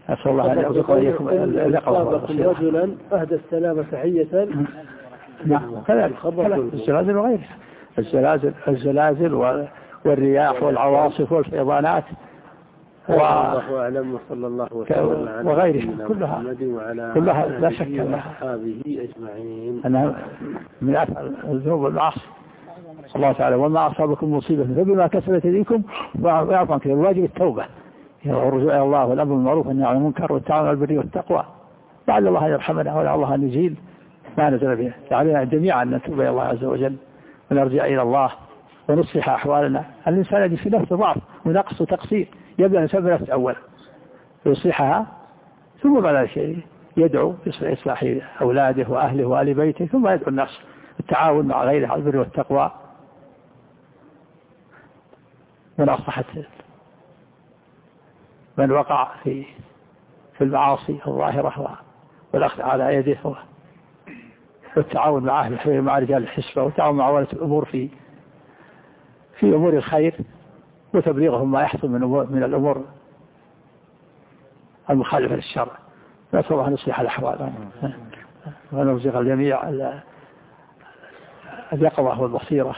أسأل الله أن يرزق إياكم اليقظة رجلا أهدى السلام تحية. نعم كذلك الزلازل وغيرها، الزلازل الزلازل والرياح والعواصف والفيضانات والله أعلم وصلى الله وسلم على وغيرها كلها كلها لا شك لها هذه أجمعين أنها من أثر الذنوب والمعاصي. الله تعالى وما أصابكم مصيبة فبما كسبت يديكم ويعفو عن كثير. الواجب التوبة والرجوع إلى الله والأمر بالمعروف والنهي عن المنكر والتعاون على البر والتقوى، لعل الله أن يرحمنا ولعل الله أن يزيل ما نزل به. علينا جميعا أن نتوب إلى الله عز وجل ونرجع إلى الله ونصلح أحوالنا. الإنسان يجد في نفسه ضعف ونقص وتقصير، يبدأ الإنسان بنفسه أولا ويصلحها، ثم بعد ذلك يدعو بإصلاح أولاده وأهله وآل بيته، ثم يدعو الناس التعاون مع غيره على البر والتقوى. من أصلحت من وقع في في المعاصي الظاهرة والأخذ على يده والتعاون مع أهل الخير مع رجال الحسبة والتعاون مع ولاة الأمور في في أمور الخير وتبليغهم ما يحصل من أمور من الأمور المخالفة للشرع. نسأل الله أن يصلح الأحوال ونرزق الجميع اليقظة والبصيرة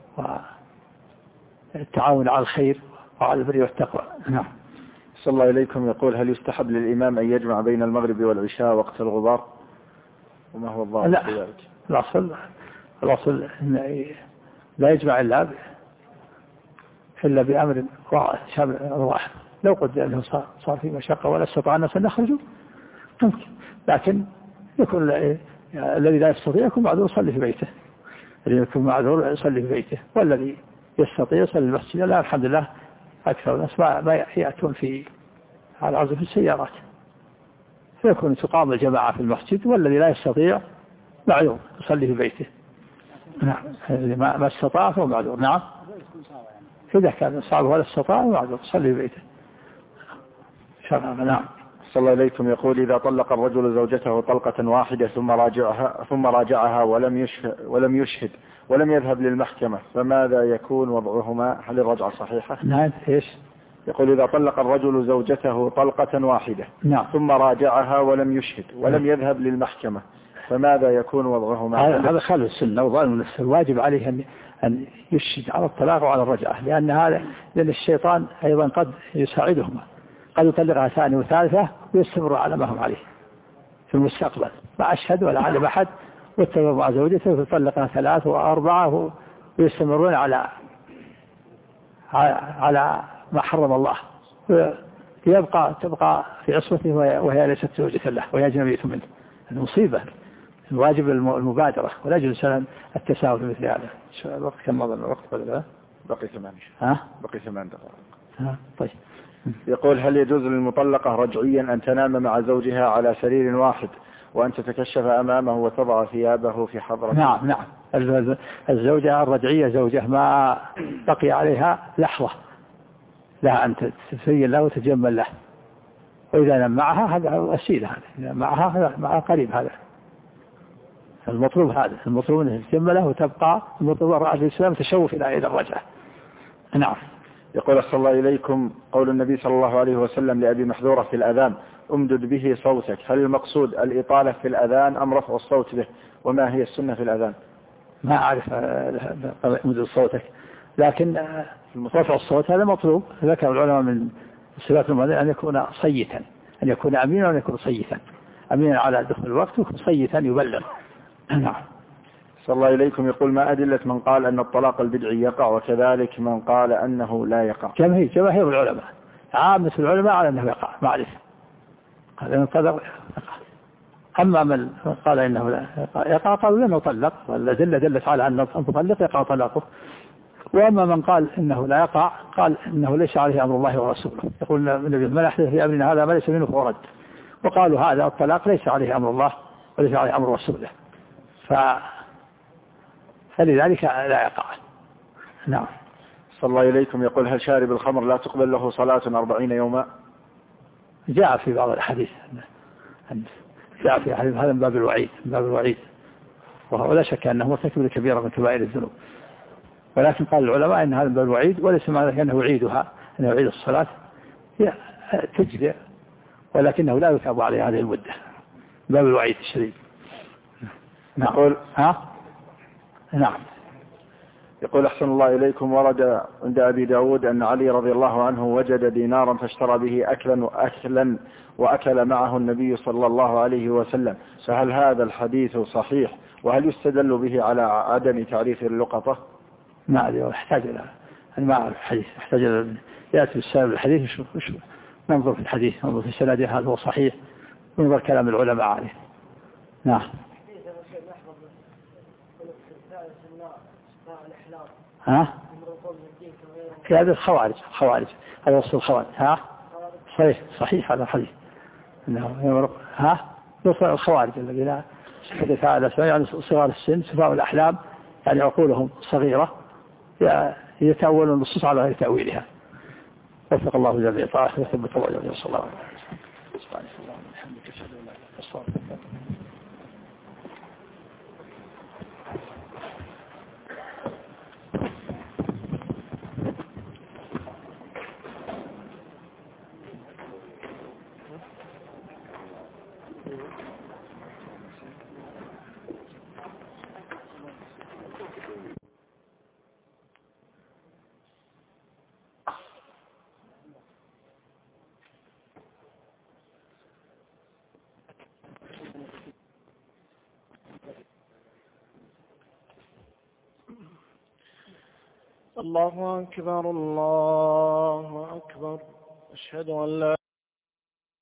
والتعاون على الخير وعلى البر والتقوى. نعم. صلى الله إليكم يقول هل يستحب للإمام أن يجمع بين المغرب والعشاء وقت الغبار؟ وما هو الضابط في ذلك؟ الأصل الأصل لا يجمع إلا إلا بأمر واحد. لو قدر أنه صار, صار في مشقة ولا استطاع الناس أن نخرجوا ممكن، لكن يكون الذي لا يستطيع يكون معذور يصلي في بيته، الذي يكون معذور يصلي في بيته، والذي يستطيع يصلي في المسجد. لا الحمد لله أكثر الناس ما, ما يأتون في على عزف السيارات، فيكون تقام الجماعة في المسجد، والذي لا يستطيع معذور يصلي في بيته. نعم الذي ما, ما استطاع فهو معذور. نعم إذا كان صعب ولا استطاع معذور يصلي في بيته. نعم. صلى الله عليكم يقول إذا طلق الرجل زوجته طلقة واحدة ثم راجعها ثم راجعها ولم يشهد ولم يشهد ولم يذهب للمحكمة، فماذا يكون وضعهما؟ هل الرجعة صحيحة؟ نعم. إيش؟ يقول إذا طلق الرجل زوجته طلقة واحدة نعم. ثم راجعها ولم يشهد ولم يذهب للمحكمة، فماذا يكون وضعهما؟ هذا خلف السنة وظالم. الواجب عليه أن أن يشهد على الطلاق وعلى الرجعة، لأن هذا لأن الشيطان أيضا قد يساعدهما، قد يطلقها ثانية وثالثة ويستمر على ما هم عليه في المستقبل، ما أشهد ولا علم أحد واتفق مع زوجته فيطلقها ثلاث وأربعة ويستمرون على على ما حرم الله، يبقى تبقى في عصمته وهي ليست زوجة له وهي أجنبية منه. المصيبة. الواجب المبادرة ولا يجوز سلام التساهل في مثل هذا. الوقت كم مضى الوقت ولا بقي ثمان ها بقي ثمان دقائق. ها طيب. يقول هل يجوز للمطلقة رجعيا أن تنام مع زوجها على سرير واحد وأن تتكشف أمامه وتضع ثيابه في حضرته؟ نعم نعم. الزوجة الرجعية زوجة ما بقي عليها لحظة لها أن تتزين له وتتجمل له، وإذا نام معها هذا وسيلة، هذا معها هذا معها قريب، هذا المطلوب، هذا المطلوب أن تتجمله وتبقى المطلوب رأى الإسلام تشوف إلى إلى الرجعة. نعم. يقول صلى الله إليكم قول النبي صلى الله عليه وسلم لأبي محذورة في الأذان أمدد به صوتك، هل المقصود الإطالة في الأذان أم رفع الصوت به؟ وما هي السنة في الأذان؟ ما أعرف أمدد صوتك، لكن رفع الصوت هذا مطلوب. ذكر العلماء من صفات المؤذن أن يكون صيتا، أن يكون أمينا وأن يكون صيتا، أمينا على دخول الوقت ويكون صيتا يبلغ. نعم. صلى الله إليكم يقول ما أدلة من قال أن الطلاق البدعي يقع وكذلك من قال أنه لا يقع؟ جماهير جماهير العلماء، عامة العلماء على أنه يقع، معرفة قال أن قدر يقع. أما من قال إنه لا يقع قالوا لأنه طلق، والأدلة دلت على أن المطلق يقع طلاقه. وأما من قال إنه لا يقع قال إنه ليس عليه أمر الله ورسوله، يقول النبي من أحدث في أمرنا هذا ما ليس منه فهو رد، وقالوا هذا الطلاق ليس عليه أمر الله وليس عليه أمر رسوله، ف فلذلك لا يقع. نعم. صلى الله إليكم يقول هل شارب الخمر لا تقبل له صلاة أربعين يوما؟ جاء في بعض الحديث، جاء في حديث هذا من باب الوعيد، من باب الوعيد، ولا شك أنه مرتكب لكبيرة من كبائر الذنوب، ولكن قال العلماء أن هذا من باب الوعيد وليس معنى أنه يعيدها، أنه يعيد الصلاة، هي تجزئ ولكنه لا يثاب عليه هذه المدة باب الوعيد الشديد. نعم. يقول ها نعم. يقول أحسن الله إليكم، ورد عند أبي داود أن علي رضي الله عنه وجد دينارا فاشترى به أكلا وأكلا وأكل معه النبي صلى الله عليه وسلم، فهل هذا الحديث صحيح؟ وهل يستدل به على عدم تعريف اللقطة؟ ما أدري، يحتاج إلى أن ما أعرف الحديث، يحتاج إلى يأتي بالسبب الحديث وش ننظر في الحديث، ننظر في السنة هل هو صحيح، وننظر كلام العلماء عليه. نعم. ها؟ في هذا الخوارج، خوارج هذا وصف الخوارج. ها؟ صحيح صحيح هذا الحديث. إنه ها؟ وصف الخوارج الذين حدث على يعني صغار السن سفاء الأحلام، يعني عقولهم صغيرة يتأولون النصوص على غير تأويلها. وفق الله جميع طاعته وثبت الله جميع. صلى الله عليه وسلم. سبحانك اللهم وبحمدك أشهد أن لا إله إلا أنت. الله أكبر الله أكبر. أشهد أن لا